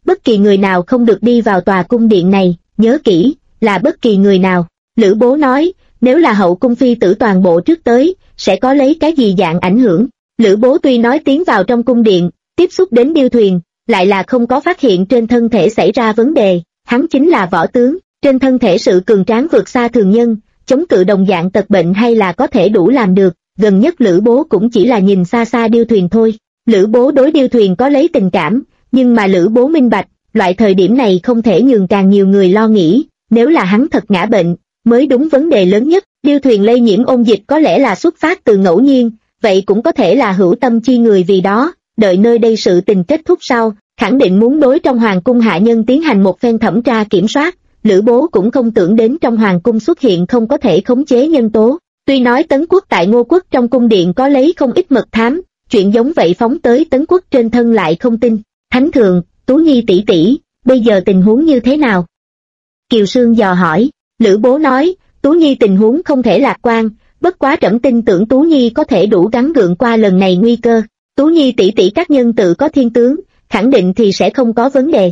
bất kỳ người nào không được đi vào tòa cung điện này, nhớ kỹ, là bất kỳ người nào. Lữ Bố nói, nếu là hậu cung phi tử toàn bộ trước tới, sẽ có lấy cái gì dạng ảnh hưởng. Lữ Bố tuy nói tiến vào trong cung điện, tiếp xúc đến điêu thuyền, lại là không có phát hiện trên thân thể xảy ra vấn đề, hắn chính là võ tướng, trên thân thể sự cường tráng vượt xa thường nhân, chống cự đồng dạng tật bệnh hay là có thể đủ làm được, gần nhất Lữ Bố cũng chỉ là nhìn xa xa điêu thuyền thôi. Lữ Bố đối điêu thuyền có lấy tình cảm, nhưng mà Lữ Bố minh bạch, loại thời điểm này không thể nhường càng nhiều người lo nghĩ, nếu là hắn thật ngã bệnh, mới đúng vấn đề lớn nhất. Điêu thuyền lây nhiễm ôn dịch có lẽ là xuất phát từ ngẫu nhiên, vậy cũng có thể là hữu tâm chi người vì đó, đợi nơi đây sự tình kết thúc sau, khẳng định muốn đối trong hoàng cung hạ nhân tiến hành một phen thẩm tra kiểm soát. Lữ Bố cũng không tưởng đến trong hoàng cung xuất hiện không có thể khống chế nhân tố, tuy nói Tấn Quốc tại Ngô Quốc trong cung điện có lấy không ít mật thám, chuyện giống vậy phóng tới Tấn Quốc trên thân lại không tin. Thánh thượng, Tú Nhi tỷ tỷ, bây giờ tình huống như thế nào? Kiều Sương dò hỏi. Lữ Bố nói, Tú Nhi tình huống không thể lạc quan, bất quá trẫm tin tưởng Tú Nhi có thể đủ gắng gượng qua lần này nguy cơ. Tú Nhi tỷ tỷ các nhân tự có thiên tướng, khẳng định thì sẽ không có vấn đề.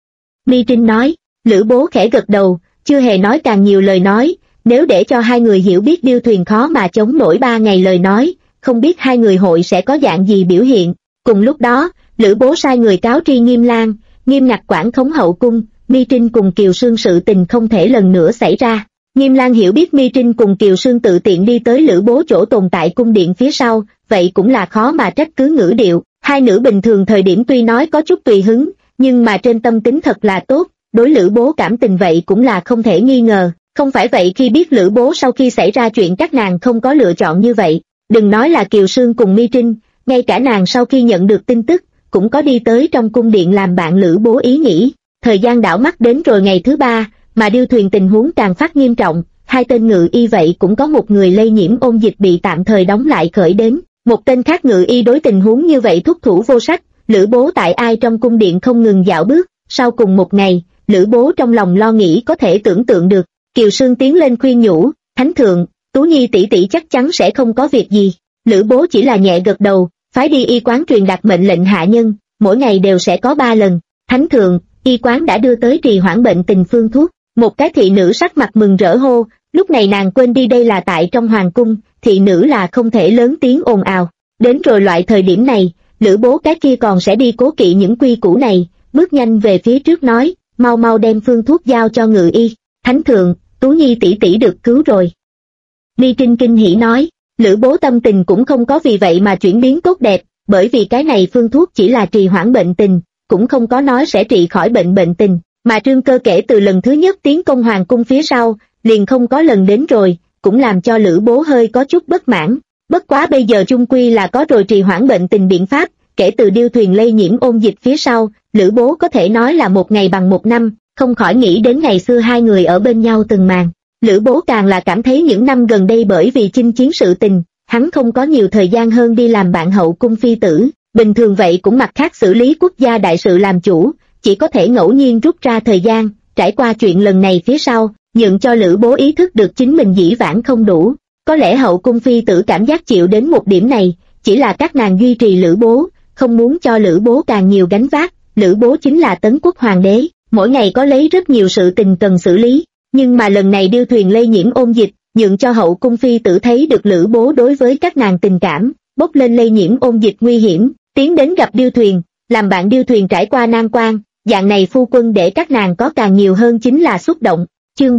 Mi Trinh nói. Lữ Bố khẽ gật đầu, chưa hề nói càng nhiều lời nói, nếu để cho hai người hiểu biết điêu thuyền khó mà chống nổi 3 ngày lời nói, không biết hai người hội sẽ có dạng gì biểu hiện. Cùng lúc đó, Lữ Bố sai người cáo tri Nghiêm Lang, nghiêm ngặt quản khống hậu cung, Mi Trinh cùng Kiều Sương sự tình không thể lần nữa xảy ra. Nghiêm Lang hiểu biết Mi Trinh cùng Kiều Sương tự tiện đi tới Lữ Bố chỗ tồn tại cung điện phía sau, vậy cũng là khó mà trách cứ ngữ điệu. Hai nữ bình thường thời điểm tuy nói có chút tùy hứng, nhưng mà trên tâm tính thật là tốt, đối Lữ Bố cảm tình vậy cũng là không thể nghi ngờ. Không phải vậy khi biết Lữ Bố sau khi xảy ra chuyện các nàng không có lựa chọn như vậy. Đừng nói là Kiều Sương cùng Mi Trinh, ngay cả nàng sau khi nhận được tin tức, cũng có đi tới trong cung điện làm bạn Lữ Bố ý nghĩ. Thời gian đảo mắt đến rồi ngày thứ 3, mà điêu thuyền tình huống càng phát nghiêm trọng, hai tên ngự y vậy cũng có một người lây nhiễm ôn dịch bị tạm thời đóng lại khởi đến, một tên khác ngự y đối tình huống như vậy thúc thủ vô sách. Lữ Bố tại ai trong cung điện không ngừng dạo bước, sau cùng một ngày, Lữ Bố trong lòng lo nghĩ có thể tưởng tượng được. Kiều Sương tiến lên khuyên nhủ, Thánh thượng, Tú Nhi tỷ tỷ chắc chắn sẽ không có việc gì. Lữ Bố chỉ là nhẹ gật đầu, phái đi y quán truyền đạt mệnh lệnh hạ nhân, mỗi ngày đều sẽ có 3 lần. Thánh thượng, y quán đã đưa tới trì hoãn bệnh tình phương thuốc. Một cái thị nữ sắc mặt mừng rỡ hô, lúc này nàng quên đi đây là tại trong hoàng cung, thị nữ là không thể lớn tiếng ồn ào. Đến rồi loại thời điểm này, Lữ Bố cái kia còn sẽ đi cố kỵ những quy củ này, bước nhanh về phía trước nói, mau mau đem phương thuốc giao cho ngự y. Thánh thượng, Tú Nhi tỷ tỷ được cứu rồi. Mi Trinh kinh hỉ nói. Lữ Bố tâm tình cũng không có vì vậy mà chuyển biến tốt đẹp, bởi vì cái này phương thuốc chỉ là trì hoãn bệnh tình, cũng không có nói sẽ trị khỏi bệnh tình, mà Trương Cơ kể từ lần thứ nhất tiến công hoàng cung phía sau, liền không có lần đến rồi, cũng làm cho Lữ Bố hơi có chút bất mãn. Bất quá bây giờ chung quy là có rồi trì hoãn bệnh tình biện pháp, kể từ điêu thuyền lây nhiễm ôn dịch phía sau, Lữ Bố có thể nói là một ngày bằng một năm, không khỏi nghĩ đến ngày xưa hai người ở bên nhau từng màn. Lữ Bố càng là cảm thấy những năm gần đây bởi vì chinh chiến sự tình, hắn không có nhiều thời gian hơn đi làm bạn hậu cung phi tử, bình thường vậy cũng mặt khác xử lý quốc gia đại sự làm chủ, chỉ có thể ngẫu nhiên rút ra thời gian. Trải qua chuyện lần này phía sau, nhượng cho Lữ Bố ý thức được chính mình dĩ vãng không đủ. Có lẽ hậu cung phi tử cảm giác chịu đến một điểm này, chỉ là các nàng duy trì Lữ Bố, không muốn cho Lữ Bố càng nhiều gánh vác. Lữ Bố chính là Tấn Quốc hoàng đế, mỗi ngày có lấy rất nhiều sự tình cần xử lý, nhưng mà lần này điêu thuyền lây nhiễm ôn dịch, nhượng cho hậu cung phi tử thấy được Lữ Bố đối với các nàng tình cảm, bốc lên lây nhiễm ôn dịch nguy hiểm, tiến đến gặp điêu thuyền, làm bạn điêu thuyền trải qua nan quan, dạng này phu quân để các nàng có càng nhiều hơn chính là xúc động. Chương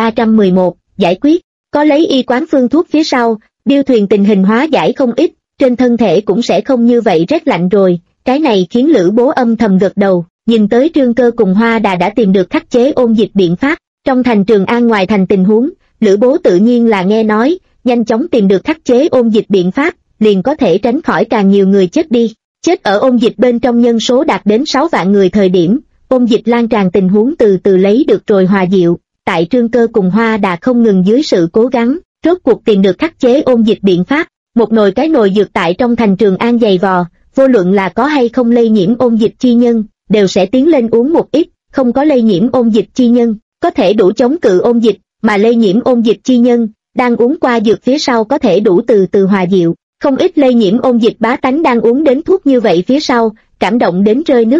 3311, giải quyết. Có lấy y quán phương thuốc phía sau, điêu thuyền tình hình hóa giải không ít, trên thân thể cũng sẽ không như vậy rét lạnh rồi. Cái này khiến Lữ Bố âm thầm gật đầu, nhìn tới Trương Cơ cùng Hoa Đà đã tìm được khắc chế ôn dịch biện pháp. Trong thành Trường An ngoài thành tình huống, Lữ Bố tự nhiên là nghe nói, nhanh chóng tìm được khắc chế ôn dịch biện pháp, liền có thể tránh khỏi càng nhiều người chết đi. Chết ở ôn dịch bên trong nhân số đạt đến 6 vạn người thời điểm, ôn dịch lan tràn tình huống từ từ lấy được rồi hòa dịu. Tại Trương Cơ cùng Hoa Đà không ngừng dưới sự cố gắng, rốt cuộc tìm được khắc chế ôn dịch biện pháp. Một nồi cái nồi dược tại trong thành Trường An dày vò, vô luận là có hay không lây nhiễm ôn dịch chi nhân, đều sẽ tiến lên uống một ít. Không có lây nhiễm ôn dịch chi nhân, có thể đủ chống cự ôn dịch, mà lây nhiễm ôn dịch chi nhân, đang uống qua dược phía sau có thể đủ từ từ hòa dịu. Không ít lây nhiễm ôn dịch bá tánh đang uống đến thuốc như vậy phía sau, cảm động đến rơi nước mắt,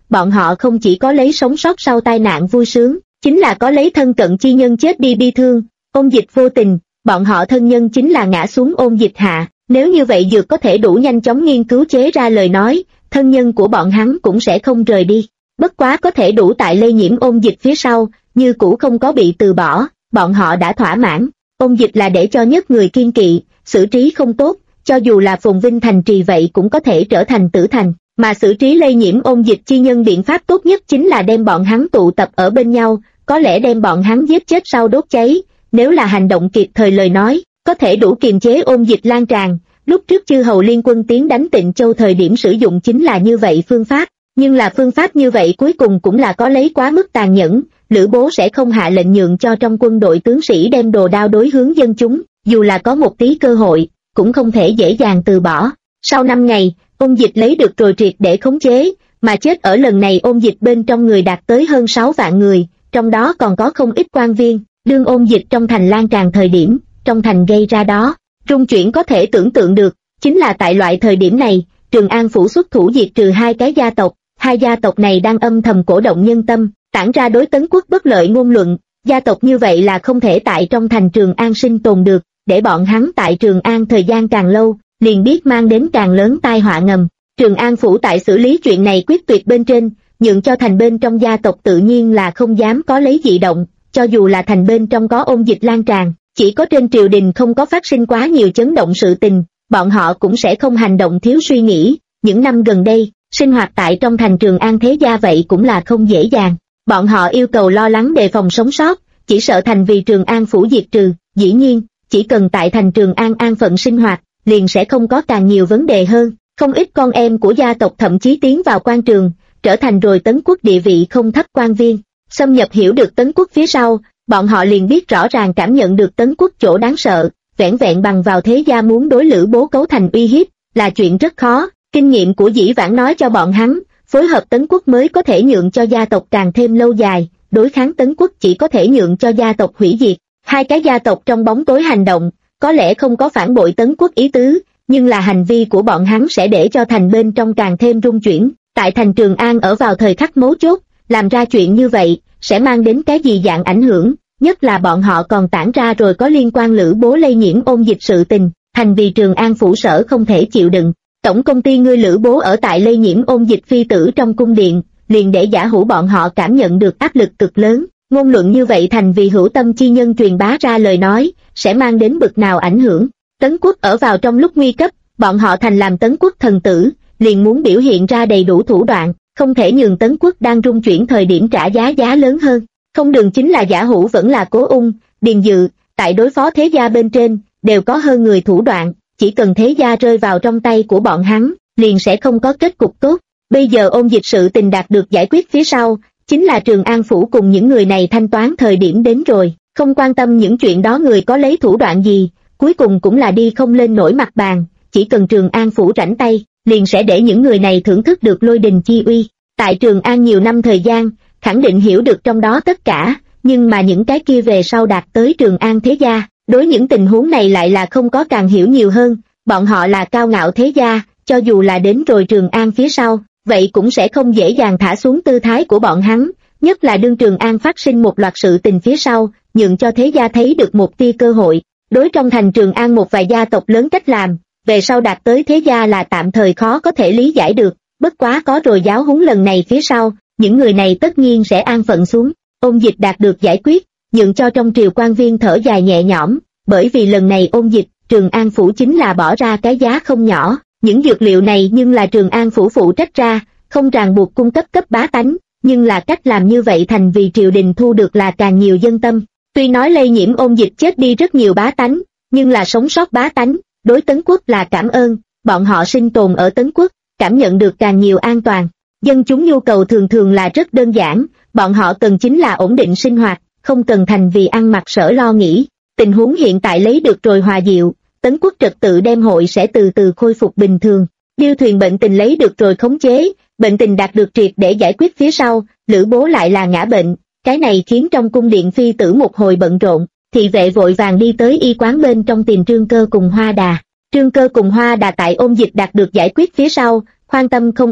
bọn họ không chỉ có lấy sống sót sau tai nạn vui sướng, chính là có lấy thân cận chi nhân chết đi bi thương. Ôn Dịch vô tình, bọn họ thân nhân chính là ngã xuống Ôn Dịch hạ, nếu như vậy dược có thể đủ nhanh chóng nghiên cứu chế ra lời nói, thân nhân của bọn hắn cũng sẽ không rời đi. Bất quá có thể đủ tại lây nhiễm Ôn Dịch phía sau, như cũ không có bị từ bỏ, bọn họ đã thỏa mãn. Ôn Dịch là để cho nhất người kiên kỵ, xử trí không tốt, cho dù là phồn vinh thành trì vậy cũng có thể trở thành tử thành, mà xử trí lây nhiễm Ôn Dịch chi nhân biện pháp tốt nhất chính là đem bọn hắn tụ tập ở bên nhau, có lẽ đem bọn hắn giết chết sau đốt cháy, nếu là hành động kịp thời lời nói, có thể đủ kiềm chế Ôn Dịch lan tràn. Lúc trước chư hầu liên quân tiến đánh Tịnh Châu thời điểm sử dụng chính là như vậy phương pháp, nhưng là phương pháp như vậy cuối cùng cũng là có lấy quá mức tàn nhẫn, Lữ Bố sẽ không hạ lệnh nhượng cho trong quân đội tướng sĩ đem đồ đao đối hướng dân chúng, dù là có một tí cơ hội, cũng không thể dễ dàng từ bỏ. Sau 5 ngày, Ôn Dịch lấy được rồi triệt để khống chế, mà chết ở lần này Ôn Dịch bên trong người đạt tới hơn 6 vạn người, trong đó còn có không ít quan viên. Đương Ôn Dịch trong thành lan tràn thời điểm, trong thành gây ra đó rung chuyển có thể tưởng tượng được, chính là tại loại thời điểm này, Trường An phủ xuất thủ diệt trừ 2 cái gia tộc, 2 gia tộc này đang âm thầm cổ động nhân tâm, tản ra đối Tấn quốc bất lợi ngôn luận, gia tộc như vậy là không thể tại trong thành Trường An sinh tồn được, để bọn hắn tại Trường An thời gian càng lâu, liền biết mang đến càng lớn tai họa ngầm. Trường An phủ tại xử lý chuyện này quyết tuyệt bên trên, nhượng cho thành bên trong gia tộc tự nhiên là không dám có lấy dị động, cho dù là thành bên trong có Ôn Dịch lan tràn, chỉ có trên triều đình không có phát sinh quá nhiều chấn động sự tình, bọn họ cũng sẽ không hành động thiếu suy nghĩ. Những năm gần đây, sinh hoạt tại trong thành Trường An thế gia vậy cũng là không dễ dàng, bọn họ yêu cầu lo lắng đề phòng sống sót, chỉ sợ thành vì Trường An phủ diệt trừ. Dĩ nhiên, chỉ cần tại thành Trường An an phận sinh hoạt, liền sẽ không có càng nhiều vấn đề hơn. Không ít con em của gia tộc thậm chí tiến vào quan trường, trở thành rồi Tấn quốc địa vị không thấp quan viên. Xâm nhập hiểu được Tấn quốc phía sau, bọn họ liền biết rõ ràng cảm nhận được Tấn quốc chỗ đáng sợ, vẻn vẹn bằng vào thế gia muốn đối Lữ Bố cấu thành uy hiếp, là chuyện rất khó. Kinh nghiệm của Dĩ Vãng nói cho bọn hắn, phối hợp Tấn quốc mới có thể nhượng cho gia tộc càng thêm lâu dài, đối kháng Tấn quốc chỉ có thể nhượng cho gia tộc hủy diệt. 2 cái gia tộc trong bóng tối hành động, có lẽ không có phản bội Tấn quốc ý tứ, nhưng là hành vi của bọn hắn sẽ để cho thành bên trong càng thêm rung chuyển. Tại thành Trường An ở vào thời khắc mấu chốt, làm ra chuyện như vậy, sẽ mang đến cái gì dạng ảnh hưởng, nhất là bọn họ còn tản ra rồi có liên quan Lữ Bố lây nhiễm Ôn Dịch sự tình, thành vì Trường An phủ sở không thể chịu đựng. Tổng công ty ngươi Lữ Bố ở tại lây nhiễm Ôn Dịch phi tử trong cung điện, liền để giả hủ bọn họ cảm nhận được áp lực cực lớn. Ngôn luận như vậy thành vì hữu tâm chi nhân truyền bá ra lời nói, sẽ mang đến bực nào ảnh hưởng. Tấn quốc ở vào trong lúc nguy cấp, bọn họ thành làm Tấn quốc thần tử, liền muốn biểu hiện ra đầy đủ thủ đoạn, không thể nhường Tấn quốc đang rung chuyển thời điểm trả giá lớn hơn. Không đường chính là giả hủ vẫn là Cố Ung, Điền Dự, tại đối phó thế gia bên trên, đều có hơn người thủ đoạn, chỉ cần thế gia rơi vào trong tay của bọn hắn, liền sẽ không có kết cục tốt. Bây giờ Ôn Dịch sự tình đạt được giải quyết phía sau, chính là Trường An phủ cùng những người này thanh toán thời điểm đến rồi, không quan tâm những chuyện đó người có lấy thủ đoạn gì, cuối cùng cũng là đi không lên nổi mặt bàn, chỉ cần Trường An phủ rảnh tay, liền sẽ để những người này thưởng thức được lôi đình chi uy. Tại Trường An nhiều năm thời gian, khẳng định hiểu được trong đó tất cả, nhưng mà những cái kia về sau đạt tới Trường An thế gia, đối những tình huống này lại là không có càng hiểu nhiều hơn, bọn họ là cao ngạo thế gia, cho dù là đến rồi Trường An phía sau, vậy cũng sẽ không dễ dàng thả xuống tư thái của bọn hắn, nhất là đương Trường An phát sinh một loạt sự tình phía sau, nhượng cho thế gia thấy được một tia cơ hội. Đối trong thành Trường An một vài gia tộc lớn cách làm, về sau đạt tới thế gia là tạm thời khó có thể lý giải được, bất quá có rồi giáo huấn lần này phía sau, những người này tất nhiên sẽ an phận xuống. Ôn Dịch đạt được giải quyết, nhượng cho trong triều quan viên thở dài nhẹ nhõm, bởi vì lần này Ôn Dịch, Trường An phủ chính là bỏ ra cái giá không nhỏ, những dược liệu này nhưng là Trường An phủ phụ trách ra, không ràng buộc cung cấp cấp bá tánh, nhưng là cách làm như vậy thành vì triều đình thu được là càng nhiều dân tâm. Tuy nói lây nhiễm Ôn Dịch chết đi rất nhiều bá tánh, nhưng là sống sót bá tánh, đối Tấn quốc là cảm ơn, bọn họ sinh tồn ở Tấn quốc, cảm nhận được càng nhiều an toàn. Dân chúng nhu cầu thường thường là rất đơn giản, bọn họ cần chính là ổn định sinh hoạt, không cần thành vì ăn mặc sở lo nghĩ. Tình huống hiện tại lấy được rồi hòa diệu, Tấn quốc trật tự đem hội sẽ từ từ khôi phục bình thường. Điêu thuyền bệnh tình lấy được rồi khống chế, bệnh tình đạt được triệt để giải quyết phía sau, Lữ Bố lại là ngã bệnh, cái này khiến trong cung điện phi tử một hồi bận rộn, thị vệ vội vàng đi tới y quán bên trong tìm Trương Cơ cùng Hoa Đà. Trương Cơ cùng Hoa Đà tại Ôn Dịch đạt được giải quyết phía sau, khoan tâm không ít,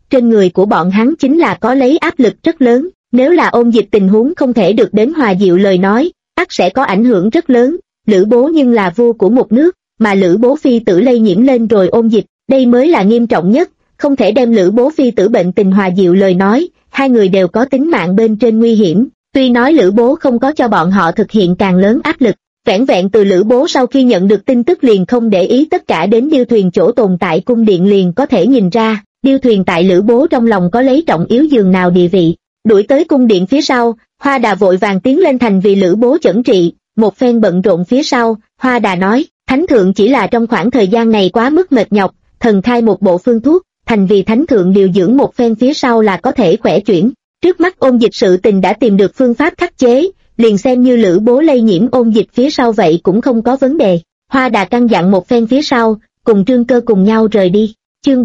trên người của bọn hắn chính là có lấy áp lực rất lớn, nếu là Ôn Dịch tình huống không thể được đến hòa dịu lời nói, ắt sẽ có ảnh hưởng rất lớn. Lữ Bố nhưng là vua của một nước, mà Lữ Bố phi tử lây nhiễm lên rồi Ôn Dịch, đây mới là nghiêm trọng nhất, không thể đem Lữ Bố phi tử bệnh tình hòa dịu lời nói, hai người đều có tính mạng bên trên nguy hiểm. Tuy nói Lữ Bố không có cho bọn họ thực hiện càng lớn áp lực, vẻn vẹn từ Lữ Bố sau khi nhận được tin tức liền không để ý tất cả đến điêu thuyền chỗ tồn tại cung điện liền có thể nhìn ra, điêu thuyền tại Lữ Bố trong lòng có lấy trọng yếu giường nào địa vị. Đuổi tới cung điện phía sau, Hoa Đà vội vàng tiến lên thành vì Lữ Bố chẩn trị, một phen bận rộn phía sau, Hoa Đà nói, Thánh Thượng chỉ là trong khoảng thời gian này quá mức mệt nhọc, thần khai một bộ phương thuốc, thành vì Thánh Thượng điều dưỡng một phen phía sau là có thể khỏe chuyển. Trước mắt Ôn Dịch sự tình đã tìm được phương pháp khắc chế, liền xem như Lữ Bố lây nhiễm Ôn Dịch phía sau vậy cũng không có vấn đề. Hoa Đà căn dặn một phen phía sau, cùng Trương Cơ cùng nhau rời đi. Chương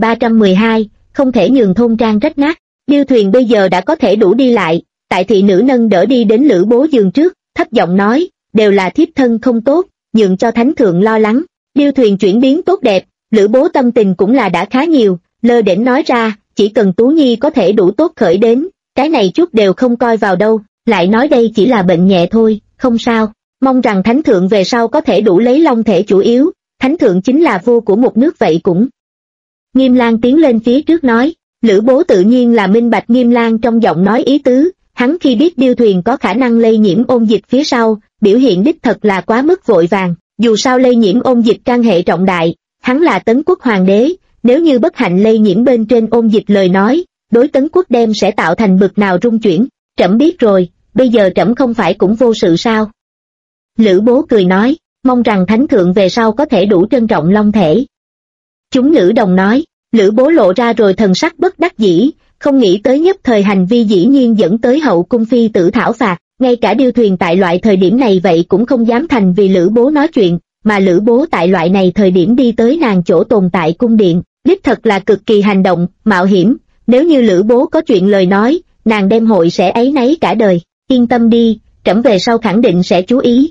3312, không thể nhường thôn trang rách nát. Điêu thuyền bây giờ đã có thể đủ đi lại, tại thị nữ nâng đỡ đi đến Lữ Bố giường trước, thấp giọng nói, đều là thiếp thân không tốt, nhường cho Thánh Thượng lo lắng. Điêu thuyền chuyển biến tốt đẹp, Lữ Bố tâm tình cũng là đã khá nhiều, lơ đễnh nói ra, chỉ cần Tú Nhi có thể đủ tốt khởi đến, cái này chút đều không coi vào đâu, lại nói đây chỉ là bệnh nhẹ thôi, không sao, mong rằng Thánh Thượng về sau có thể đủ lấy long thể chủ yếu, Thánh Thượng chính là vua của một nước vậy cũng. Nghiêm Lang tiến lên phía trước nói, Lữ Bố tự nhiên là minh bạch Nghiêm Lang trong giọng nói ý tứ, hắn khi biết điêu thuyền có khả năng lây nhiễm Ôn Dịch phía sau, biểu hiện đích thật là quá mức vội vàng, dù sao lây nhiễm Ôn Dịch can hệ trọng đại, hắn là Tấn Quốc hoàng đế, nếu như bất hạnh lây nhiễm bên trên Ôn Dịch lời nói, đối Tấn Quốc đem sẽ tạo thành bực nào rung chuyển. Trẫm biết rồi, bây giờ trẫm không phải cũng vô sự sao? Lữ Bố cười nói, mong rằng Thánh Thượng về sau có thể đủ trân trọng long thể. Chúng nữ đồng nói, Lữ Bố lộ ra rồi thần sắc bất đắc dĩ, không nghĩ tới nhất thời hành vi dĩ nhiên dẫn tới hậu cung phi tử thảo phạt, ngay cả điêu thuyền tại loại thời điểm này vậy cũng không dám thành vì Lữ Bố nói chuyện, mà Lữ Bố tại loại này thời điểm đi tới nàng chỗ tồn tại cung điện, đích thật là cực kỳ hành động, mạo hiểm, nếu như Lữ Bố có chuyện lời nói, nàng đem hội sẽ áy náy cả đời, yên tâm đi, trẫm về sau khẳng định sẽ chú ý.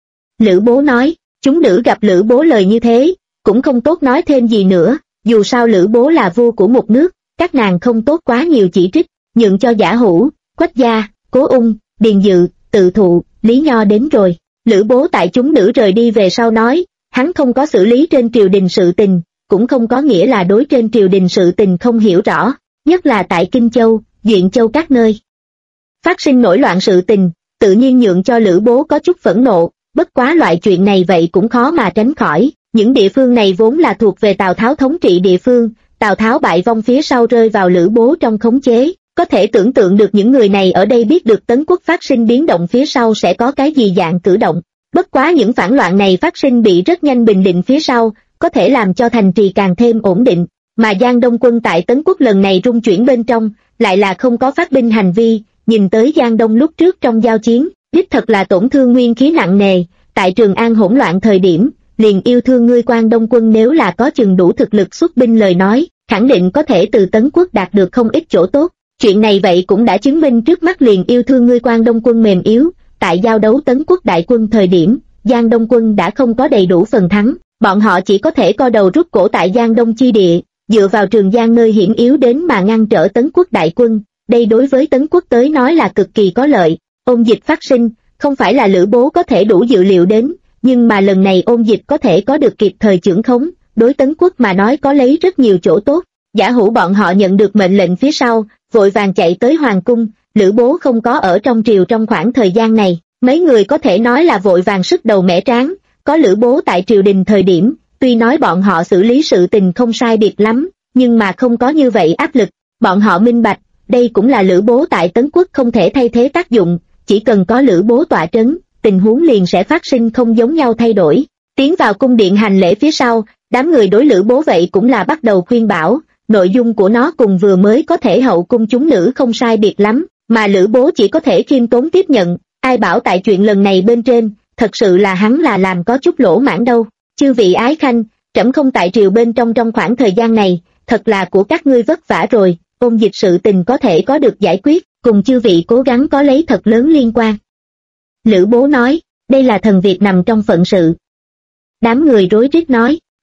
Lữ Bố nói, chúng nữ gặp Lữ Bố lời như thế, cũng không tốt nói thêm gì nữa, dù sao Lữ Bố là vua của một nước, các nàng không tốt quá nhiều chỉ trích, nhượng cho Giả Hữu, Quách Gia, Cố Ung, Điền Dự, Tự Thụ, Lý Nho đến rồi. Lữ Bố tại chúng nữ rời đi về sau nói, hắn không có xử lý trên triều đình sự tình, cũng không có nghĩa là đối trên triều đình sự tình không hiểu rõ, nhất là tại Kinh Châu, Duyện Châu các nơi. Phát sinh nổi loạn sự tình, tự nhiên nhượng cho Lữ Bố có chút phẫn nộ, bất quá loại chuyện này vậy cũng khó mà tránh khỏi, những địa phương này vốn là thuộc về Tào Tháo thống trị địa phương, Tào Tháo bại vong phía sau rơi vào Lữ Bố trong khống chế, có thể tưởng tượng được những người này ở đây biết được Tấn Quốc phát sinh biến động phía sau sẽ có cái gì dạng cử động. Bất quá những phản loạn này phát sinh bị rất nhanh bình định phía sau, có thể làm cho thành trì càng thêm ổn định, mà Giang Đông quân tại Tấn Quốc lần này rung chuyển bên trong, lại là không có phát binh hành vi, nhìn tới Giang Đông lúc trước trong giao chiến, đích thật là tổn thương nguyên khí nặng nề, tại Trường An hỗn loạn thời điểm, liền yêu thương ngươi Quan Đông quân nếu là có chừng đủ thực lực xuất binh lời nói, khẳng định có thể từ Tấn Quốc đạt được không ít chỗ tốt. Chuyện này vậy cũng đã chứng minh trước mắt liền yêu thương ngươi Quan Đông quân mềm yếu, tại giao đấu Tấn Quốc đại quân thời điểm, Giang Đông quân đã không có đầy đủ phần thắng, bọn họ chỉ có thể co đầu rút cổ tại Giang Đông chi địa, dựa vào Trường Giang nơi hiểm yếu đến mà ngăn trở Tấn Quốc đại quân, đây đối với Tấn Quốc tới nói là cực kỳ có lợi. Ôn dịch phát sinh, không phải là Lữ Bố có thể đủ dự liệu đến, nhưng mà lần này ôn dịch có thể có được kịp thời chưởng khống, đối Tấn Quốc mà nói có lấy rất nhiều chỗ tốt. Giả Hữu bọn họ nhận được mệnh lệnh phía sau, vội vàng chạy tới hoàng cung, Lữ Bố không có ở trong triều trong khoảng thời gian này, mấy người có thể nói là vội vàng sức đầu mẻ tráng, có Lữ Bố tại triều đình thời điểm, tuy nói bọn họ xử lý sự tình không sai biệt lắm, nhưng mà không có như vậy áp lực, bọn họ minh bạch, đây cũng là Lữ Bố tại Tấn Quốc không thể thay thế tác dụng, chỉ cần có Lữ Bố tọa trấn, tình huống liền sẽ phát sinh không giống nhau thay đổi. Tiến vào cung điện hành lễ phía sau, đám người đối Lữ Bố vậy cũng là bắt đầu khuyên bảo, nội dung của nó cùng vừa mới có thể hậu cung chúng nữ không sai biệt lắm, mà Lữ Bố chỉ có thể khiêm tốn tiếp nhận, ai bảo tại chuyện lần này bên trên, thật sự là hắn là làm có chút lỗ mãng đâu. Chư vị ái khanh, trẫm không tại triều bên trong khoảng thời gian này, thật là của các ngươi vất vả rồi, ôn dịch sự tình có thể có được giải quyết, cùng chư vị cố gắng có lấy thật lớn liên quan. Lữ Bố nói, đây là thần việc nằm trong phận sự. Đám người rối rít nói,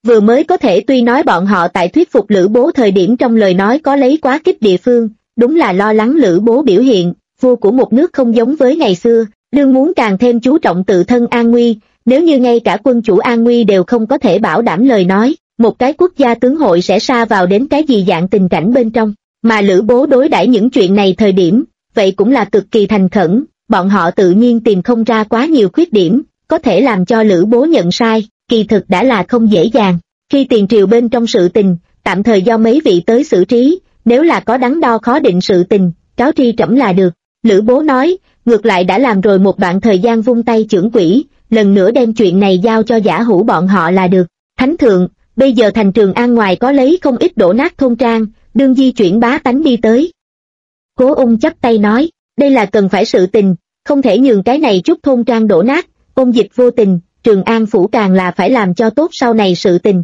Vừa mới có thể tuy nói bọn họ tại thuyết phục Lữ Bố thời điểm trong lời nói có lấy quá kích địa phương, đúng là lo lắng Lữ Bố biểu hiện, vua của một nước không giống với ngày xưa, đương muốn càng thêm chú trọng tự thân an nguy, nếu như ngay cả quân chủ an nguy đều không có thể bảo đảm lời nói, một cái quốc gia tướng hội sẽ sa vào đến cái gì dạng tình cảnh bên trong, mà Lữ Bố đối đãi những chuyện này thời điểm, vậy cũng là cực kỳ thành khẩn, bọn họ tự nhiên tìm không ra quá nhiều khuyết điểm, có thể làm cho Lữ Bố nhận sai, kỳ thực đã là không dễ dàng. Khi tiền triều bên trong sự tình, tạm thời do mấy vị tới xử trí, nếu là có đắn đo khó định sự tình, cáo tri trẫm là được. Lữ Bố nói, ngược lại đã làm rồi một đoạn thời gian vung tay chưởng quỹ, lần nữa đem chuyện này giao cho Giả Hữu bọn họ là được. Thánh thượng, bây giờ thành Trường An ngoài có lấy không ít đổ nát thôn trang, đương di chuyển bá tánh đi tới. Cố Ung chắp tay nói, đây là cần phải sự tình, không thể nhường cái này chút thôn trang đổ nát, Ôn Dịch vô tình, Trường An phủ càng là phải làm cho tốt sau này sự tình.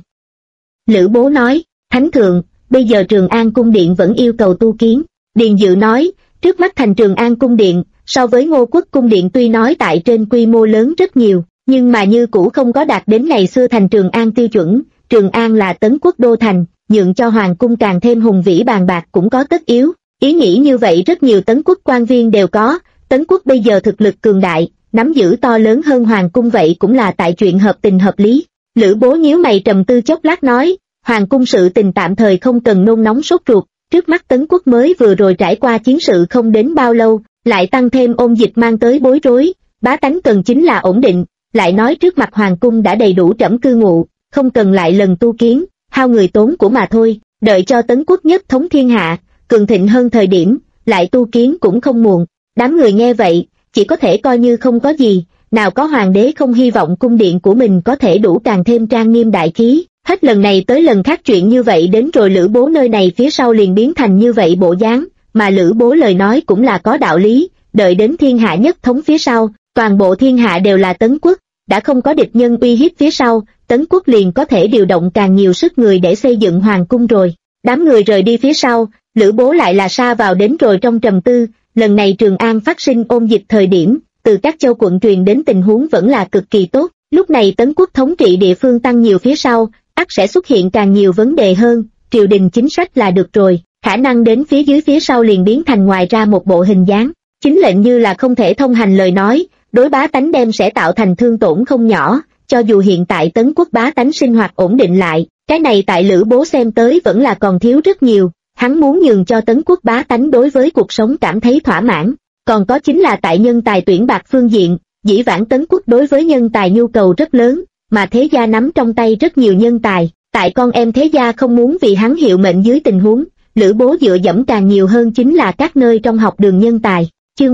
Lữ Bố nói, Thánh thượng, bây giờ Trường An cung điện vẫn yêu cầu tu kiến. Điền Dự nói, trước mắt thành Trường An cung điện, so với Ngô Quốc cung điện tuy nói tại trên quy mô lớn rất nhiều, nhưng mà như cũ không có đạt đến ngày xưa thành Trường An tiêu chuẩn. Trường An là Tấn Quốc đô thành, nhượng cho hoàng cung càng thêm hùng vĩ bàn bạc cũng có tất yếu. Ý nghĩ như vậy rất nhiều Tấn Quốc quan viên đều có, Tấn Quốc bây giờ thực lực cường đại, nắm giữ to lớn hơn hoàng cung vậy cũng là tại chuyện hợp tình hợp lý. Lữ Bố nhíu mày trầm tư chốc lát nói, hoàng cung sự tình tạm thời không cần nôn nóng sốt ruột, trước mắt Tấn Quốc mới vừa rồi trải qua chiến sự không đến bao lâu, lại tăng thêm Ôn Dịch mang tới bối rối, bá tánh cần chính là ổn định, lại nói trước mặt hoàng cung đã đầy đủ trẫm cư ngụ, không cần lại lần tu kiến, hao người tốn của mà thôi, đợi cho Tấn Quốc nhất thống thiên hạ, cường thịnh hơn thời điểm, lại tu kiến cũng không muộn. Đám người nghe vậy, chỉ có thể coi như không có gì, nào có hoàng đế không hy vọng cung điện của mình có thể đủ càng thêm trang nghiêm đại khí. Hết lần này tới lần khác chuyện như vậy đến rồi Lữ Bố nơi này phía sau liền biến thành như vậy bộ dáng, mà Lữ Bố lời nói cũng là có đạo lý, đợi đến thiên hạ nhất thống phía sau, toàn bộ thiên hạ đều là Tấn Quốc, đã không có địch nhân uy hiếp phía sau, Tấn Quốc liền có thể điều động càng nhiều sức người để xây dựng hoàng cung rồi. Đám người rời đi phía sau, Lữ Bố lại là sa vào đến rồi trong trầm tư, lần này Trường An phát sinh ôn dịch thời điểm, từ các châu quận truyền đến tình huống vẫn là cực kỳ tốt, lúc này Tấn Quốc thống trị địa phương tăng nhiều phía sau, ắt sẽ xuất hiện càng nhiều vấn đề hơn, triều đình chính sách là được rồi, khả năng đến phía dưới phía sau liền biến thành ngoài ra một bộ hình dáng, chính lệnh như là không thể thông hành lời nói, đối bá tánh đem sẽ tạo thành thương tổn không nhỏ, cho dù hiện tại Tấn Quốc bá tánh sinh hoạt ổn định lại, cái này tại Lữ Bố xem tới vẫn là còn thiếu rất nhiều, hắn muốn nhường cho Tấn Quốc bá tánh đối với cuộc sống cảm thấy thỏa mãn, còn có chính là tại nhân tài tuyển bạc phương diện, dĩ vãng Tấn Quốc đối với nhân tài nhu cầu rất lớn, mà thế gia nắm trong tay rất nhiều nhân tài, tại con em thế gia không muốn vì hắn hiệu mệnh dưới tình huống, Lữ Bố dựa dẫm càng nhiều hơn chính là các nơi trong học đường nhân tài. Chương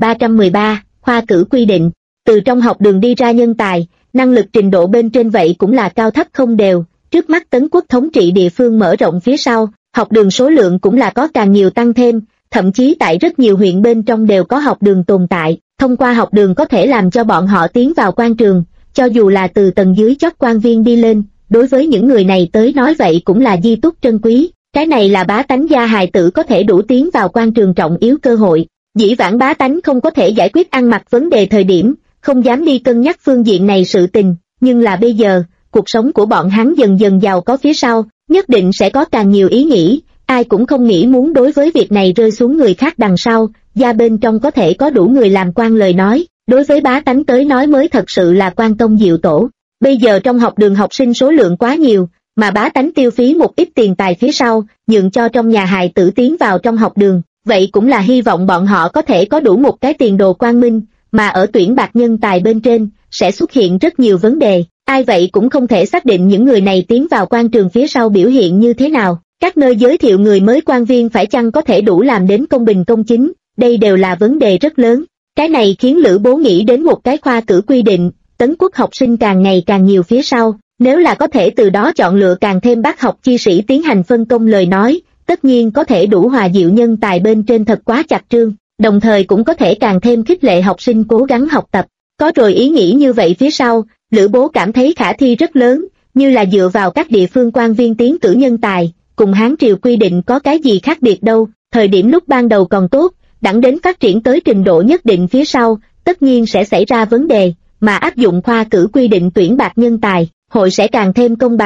3313, khoa cử quy định, từ trong học đường đi ra nhân tài, năng lực trình độ bên trên vậy cũng là cao thấp không đều, trước mắt Tấn Quốc thống trị địa phương mở rộng phía sau, học đường số lượng cũng là có càng nhiều tăng thêm, thậm chí tại rất nhiều huyện bên trong đều có học đường tồn tại, thông qua học đường có thể làm cho bọn họ tiến vào quan trường, cho dù là từ tầng dưới chót quan viên đi lên, đối với những người này tới nói vậy cũng là di túc trân quý, cái này là bá tánh gia hài tử có thể đủ tiến vào quan trường trọng yếu cơ hội. Dĩ vãng bá tánh không có thể giải quyết ăn mặc vấn đề thời điểm, không dám đi cân nhắc phương diện này sự tình, nhưng là bây giờ, cuộc sống của bọn hắn dần dần giàu có phía sau, nhất định sẽ có càng nhiều ý nghĩ, ai cũng không nghĩ muốn đối với việc này rơi xuống người khác đằng sau, gia bên trong có thể có đủ người làm quan lời nói, đối với bá tánh tới nói mới thật sự là quan công diệu tổ. Bây giờ trong học đường học sinh số lượng quá nhiều, mà bá tánh tiêu phí một ít tiền tài phía sau, nhượng cho trong nhà hài tử tiến vào trong học đường, vậy cũng là hy vọng bọn họ có thể có đủ một cái tiền đồ quang minh, mà ở tuyển bạc nhân tài bên trên, sẽ xuất hiện rất nhiều vấn đề, ai vậy cũng không thể xác định những người này tiến vào quan trường phía sau biểu hiện như thế nào, các nơi giới thiệu người mới quan viên phải chăng có thể đủ làm đến công bình công chính, đây đều là vấn đề rất lớn. Cái này khiến Lữ Bố nghĩ đến một cái khoa cử quy định, Tấn Quốc học sinh càng ngày càng nhiều phía sau, nếu là có thể từ đó chọn lựa càng thêm bác học chi sĩ tiến hành phân công lời nói, tất nhiên có thể đủ hòa dịu nhân tài bên trên thật quá chặt trương, đồng thời cũng có thể càng thêm khích lệ học sinh cố gắng học tập. Có rồi ý nghĩ như vậy phía sau, Lữ Bố cảm thấy khả thi rất lớn, như là dựa vào các địa phương quan viên tiến cử nhân tài, cùng Hán triều quy định có cái gì khác biệt đâu, thời điểm lúc ban đầu còn tốt, đẳng đến phát triển tới trình độ nhất định phía sau, tất nhiên sẽ xảy ra vấn đề, mà áp dụng khoa cử quy định tuyển bạc nhân tài, hội sẽ càng thêm công bằng,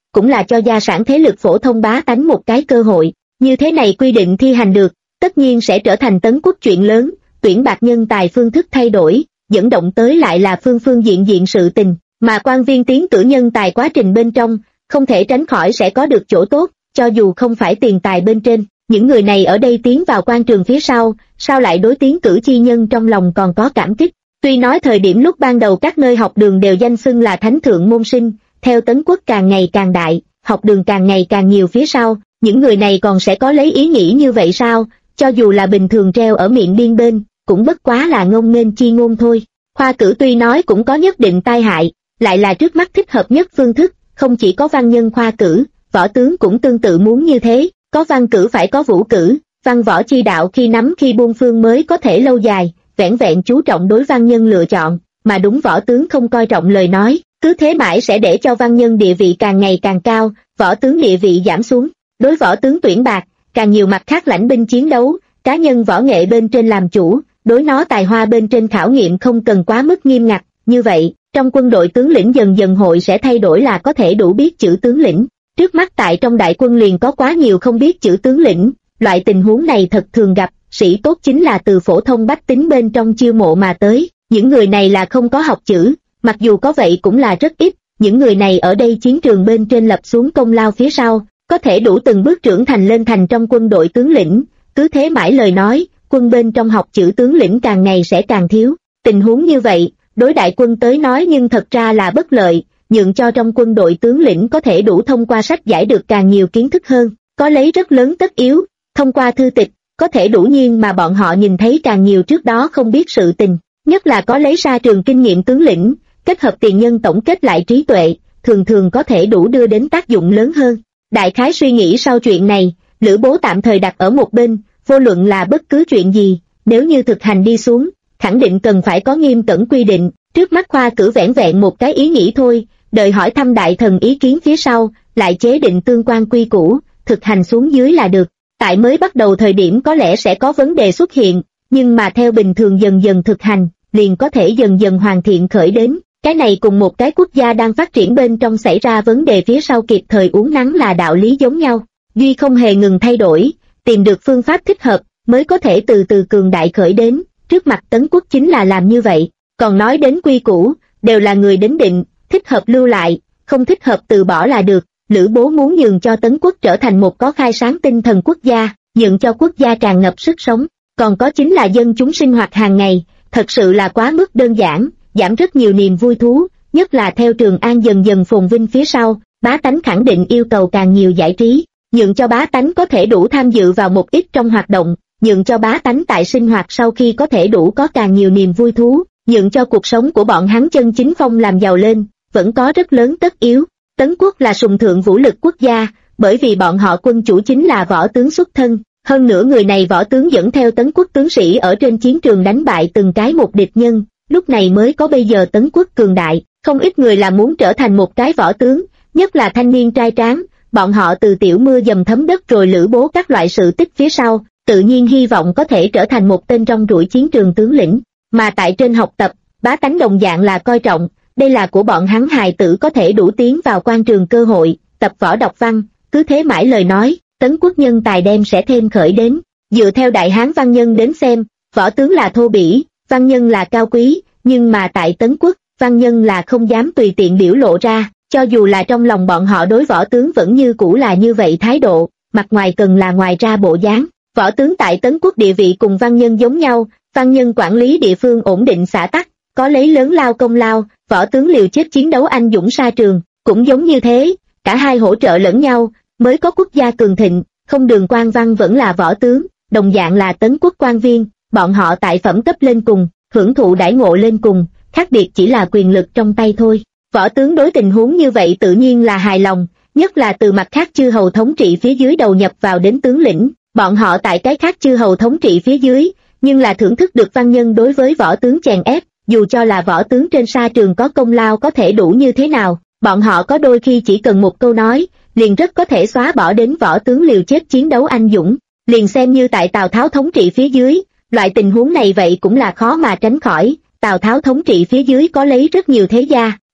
cũng là cho gia sản thế lực phổ thông bá tánh một cái cơ hội. Như thế này quy định thi hành được, tất nhiên sẽ trở thành Tấn Quốc chuyện lớn, tuyển bạt nhân tài phương thức thay đổi, dẫn động tới lại là phương phương diện diện sự tình, mà quan viên tiến cử nhân tài quá trình bên trong, không thể tránh khỏi sẽ có được chỗ tốt, cho dù không phải tiền tài bên trên. Những người này ở đây tiến vào quan trường phía sau, sao lại đối tiến cử chi nhân trong lòng còn có cảm kích. Tuy nói thời điểm lúc ban đầu các nơi học đường đều danh xưng là thánh thượng môn sinh, theo Tấn Quốc càng ngày càng đại, học đường càng ngày càng nhiều phía sau, những người này còn sẽ có lấy ý nghĩ như vậy sao, cho dù là bình thường treo ở miệng biên bên, cũng bất quá là ngông nghênh chi ngôn thôi. Khoa cử tuy nói cũng có nhất định tai hại, lại là trước mắt thích hợp nhất phương thức, không chỉ có văn nhân khoa cử, võ tướng cũng tương tự muốn như thế, có văn cử phải có vũ cử, văn võ chi đạo khi nắm khi buông phương mới có thể lâu dài, vẻn vẹn chú trọng đối văn nhân lựa chọn, mà đúng võ tướng không coi trọng lời nói, cứ thế mãi sẽ để cho văn nhân địa vị càng ngày càng cao, võ tướng địa vị giảm xuống. Đối võ tướng tuyển bạc, càng nhiều mặt khác lãnh binh chiến đấu, cá nhân võ nghệ bên trên làm chủ, đối nó tài hoa bên trên khảo nghiệm không cần quá mức nghiêm ngặt, như vậy, trong quân đội tướng lĩnh dần dần hội sẽ thay đổi là có thể đủ biết chữ tướng lĩnh. Trước mắt tại trong đại quân liền có quá nhiều không biết chữ tướng lĩnh, loại tình huống này thật thường gặp, sĩ tốt chính là từ phổ thông bách tính bên trong chiêu mộ mà tới, những người này là không có học chữ, mặc dù có vậy cũng là rất ít, những người này ở đây chiến trường bên trên lập xuống công lao phía sau, có thể đủ từng bước trưởng thành lên thành trong quân đội tướng lĩnh, cứ thế mãi lời nói, quân bên trong học chữ tướng lĩnh càng ngày sẽ càng thiếu. Tình huống như vậy, đối đại quân tới nói nhưng thật ra là bất lợi, nhượng cho trong quân đội tướng lĩnh có thể đủ thông qua sách giải được càng nhiều kiến thức hơn, có lấy rất lớn tất yếu, thông qua thư tịch, có thể đủ nhiên mà bọn họ nhìn thấy càng nhiều trước đó không biết sự tình, nhất là có lấy ra trường kinh nghiệm tướng lĩnh, kết hợp tiền nhân tổng kết lại trí tuệ, thường thường có thể đủ đưa đến tác dụng lớn hơn. Đại khái suy nghĩ sau chuyện này, Lữ Bố tạm thời đặt ở một bên, vô luận là bất cứ chuyện gì, nếu như thực hành đi xuống, khẳng định cần phải có nghiêm cẩn quy định, trước mắt khoa cử vẻn vẹn một cái ý nghĩ thôi, đợi hỏi thăm đại thần ý kiến phía sau, lại chế định tương quan quy củ, thực hành xuống dưới là được. Tại mới bắt đầu thời điểm có lẽ sẽ có vấn đề xuất hiện, nhưng mà theo bình thường dần dần thực hành, liền có thể dần dần hoàn thiện khởi đến. Cái này cùng một cái quốc gia đang phát triển bên trong xảy ra vấn đề phía sau kịp thời uống nắng là đạo lý giống nhau, duy không hề ngừng thay đổi, tìm được phương pháp thích hợp, mới có thể từ từ cường đại khởi đến, trước mặt Tấn Quốc chính là làm như vậy, còn nói đến quy củ, đều là người đến định, thích hợp lưu lại, không thích hợp từ bỏ là được. Lữ Bố muốn nhường cho Tấn Quốc trở thành một có khai sáng tinh thần quốc gia, nhường cho quốc gia tràn ngập sức sống, còn có chính là dân chúng sinh hoạt hàng ngày, thật sự là quá mức đơn giản, giảm rất nhiều niềm vui thú, nhất là theo Trường An dần dần phồn vinh phía sau, bá tánh khẳng định yêu cầu càng nhiều giải trí, nhường cho bá tánh có thể đủ tham dự vào một ít trong hoạt động, nhường cho bá tánh tại sinh hoạt sau khi có thể đủ có càng nhiều niềm vui thú, nhường cho cuộc sống của bọn hắn chân chính phong làm giàu lên, vẫn có rất lớn tất yếu. Tấn Quốc là sùng thượng vũ lực quốc gia, bởi vì bọn họ quân chủ chính là võ tướng xuất thân, hơn nữa người này võ tướng dẫn theo Tấn Quốc tướng sĩ ở trên chiến trường đánh bại từng cái một địch nhân, lúc này mới có bây giờ Tấn Quốc cường đại, không ít người là muốn trở thành một cái võ tướng, nhất là thanh niên trai tráng, bọn họ từ tiểu mưa dầm thấm đất rồi Lữ Bố các loại sự tích phía sau, tự nhiên hy vọng có thể trở thành một tên trong rủi chiến trường tướng lĩnh, mà tại trên học tập, bá tánh đồng dạng là coi trọng, đây là của bọn hắn hài tử có thể đủ tiến vào quan trường cơ hội, tập võ đọc văn, cứ thế mãi lời nói, Tấn Quốc nhân tài đem sẽ thêm khởi đến, dựa theo đại hán văn nhân đến xem, võ tướng là thô bỉ, văn nhân là cao quý, nhưng mà tại Tấn Quốc, văn nhân là không dám tùy tiện biểu lộ ra, cho dù là trong lòng bọn họ đối võ tướng vẫn như cũ là như vậy thái độ, mặt ngoài cần là ngoài ra bộ dáng. Võ tướng tại Tấn Quốc địa vị cùng văn nhân giống nhau, văn nhân quản lý địa phương ổn định xã tắc, có lấy lớn lao công lao, võ tướng liều chết chiến đấu anh dũng sa trường, cũng giống như thế, cả hai hỗ trợ lẫn nhau, mới có quốc gia cường thịnh, không đường quan văn vẫn là võ tướng, đồng dạng là Tấn Quốc quan viên, bọn họ tại phẩm cấp lên cùng, hưởng thụ đãi ngộ lên cùng, khác biệt chỉ là quyền lực trong tay thôi. Võ tướng đối tình huống như vậy tự nhiên là hài lòng, nhất là từ mặt khác chư hầu thống trị phía dưới đầu nhập vào đến tướng lĩnh, bọn họ tại cái khác chư hầu thống trị phía dưới, nhưng là thưởng thức được văn nhân đối với võ tướng chèn ép, dù cho là võ tướng trên sa trường có công lao có thể đủ như thế nào, bọn họ có đôi khi chỉ cần một câu nói, liền rất có thể xóa bỏ đến võ tướng liều chết chiến đấu anh dũng, liền xem như tại Tào Tháo thống trị phía dưới, loại tình huống này vậy cũng là khó mà tránh khỏi. Tào Tháo thống trị phía dưới có lấy rất nhiều thế gia,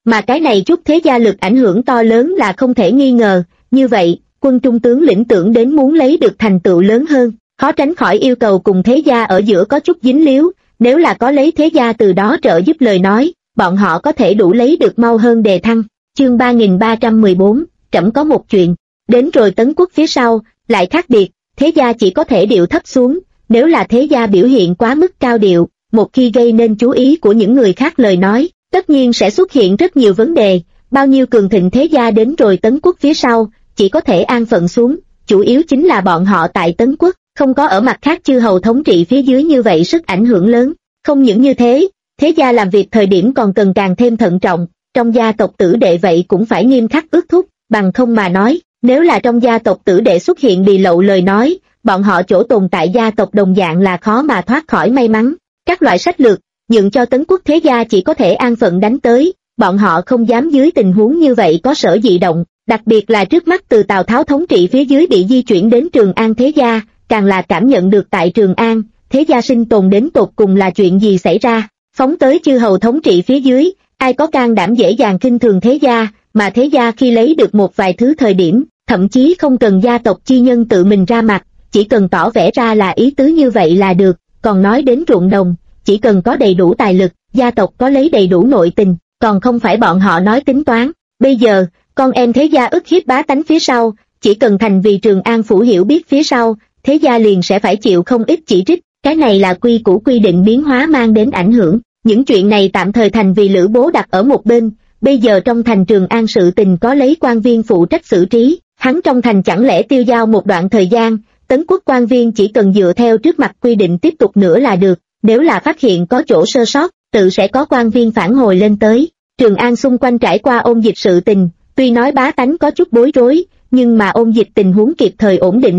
mà cái này chút thế gia lực ảnh hưởng to lớn là không thể nghi ngờ. Như vậy, quân trung tướng lĩnh tưởng đến muốn lấy được thành tựu lớn hơn, khó tránh khỏi yêu cầu cùng thế gia ở giữa có chút dính líu, nếu là có lấy thế gia từ đó trợ giúp lời nói, bọn họ có thể đủ lấy được mau hơn đề thăng. Chương 3314, trẫm có một chuyện. Đến rồi Tấn Quốc phía sau, lại khác biệt, thế gia chỉ có thể điệu thấp xuống, nếu là thế gia biểu hiện quá mức cao điệu, một khi gây nên chú ý của những người khác lời nói, tất nhiên sẽ xuất hiện rất nhiều vấn đề, bao nhiêu cường thịnh thế gia đến rồi Tấn Quốc phía sau, chỉ có thể an phận xuống, chủ yếu chính là bọn họ tại Tấn Quốc, không có ở mặt khác chư hầu thống trị phía dưới như vậy sức ảnh hưởng lớn. Không những như thế, thế gia làm việc thời điểm còn cần càng thêm thận trọng, trong gia tộc tử đệ vậy cũng phải nghiêm khắc ước thúc, bằng không mà nói, nếu là trong gia tộc tử đệ xuất hiện bì lậu lời nói, bọn họ chỗ tồn tại gia tộc đồng dạng là khó mà thoát khỏi may mắn. Các loại sách lược, nhượng cho Tấn Quốc thế gia chỉ có thể an phận đánh tới, bọn họ không dám dưới tình huống như vậy có sở dị động, đặc biệt là trước mắt từ Tào Tháo thống trị phía dưới bị di chuyển đến Trường An thế gia, càng là cảm nhận được tại Trường An, thế gia sinh tồn đến tột cùng là chuyện gì xảy ra. Phóng tới chư hầu thống trị phía dưới, ai có can đảm dễ dàng khinh thường thế gia, mà thế gia khi lấy được một vài thứ thời điểm, thậm chí không cần gia tộc chi nhân tự mình ra mặt, chỉ cần tỏ vẻ ra là ý tứ như vậy là được. Còn nói đến ruộng đồng, chỉ cần có đầy đủ tài lực, gia tộc có lấy đầy đủ nội tình, còn không phải bọn họ nói tính toán. Bây giờ, con em thế gia ức hiếp bá tánh phía sau, chỉ cần thành vì Trường An phủ hiểu biết phía sau, thế gia liền sẽ phải chịu không ít chỉ trích, cái này là quy củ quy định biến hóa mang đến ảnh hưởng. Những chuyện này tạm thời thành vì Lữ Bố đặt ở một bên, bây giờ trong thành Trường An sự tình có lấy quan viên phụ trách xử trí, hắn trong thành chẳng lẽ tiêu dao một đoạn thời gian, Tấn Quốc quan viên chỉ cần dựa theo trước mặt quy định tiếp tục nữa là được, nếu là phát hiện có chỗ sơ sót, tự sẽ có quan viên phản hồi lên tới. Trường An xung quanh trải qua ôn dịch sự tình, tuy nói bá tánh có chút bối rối, nhưng mà ôn dịch tình huống kịp thời ổn định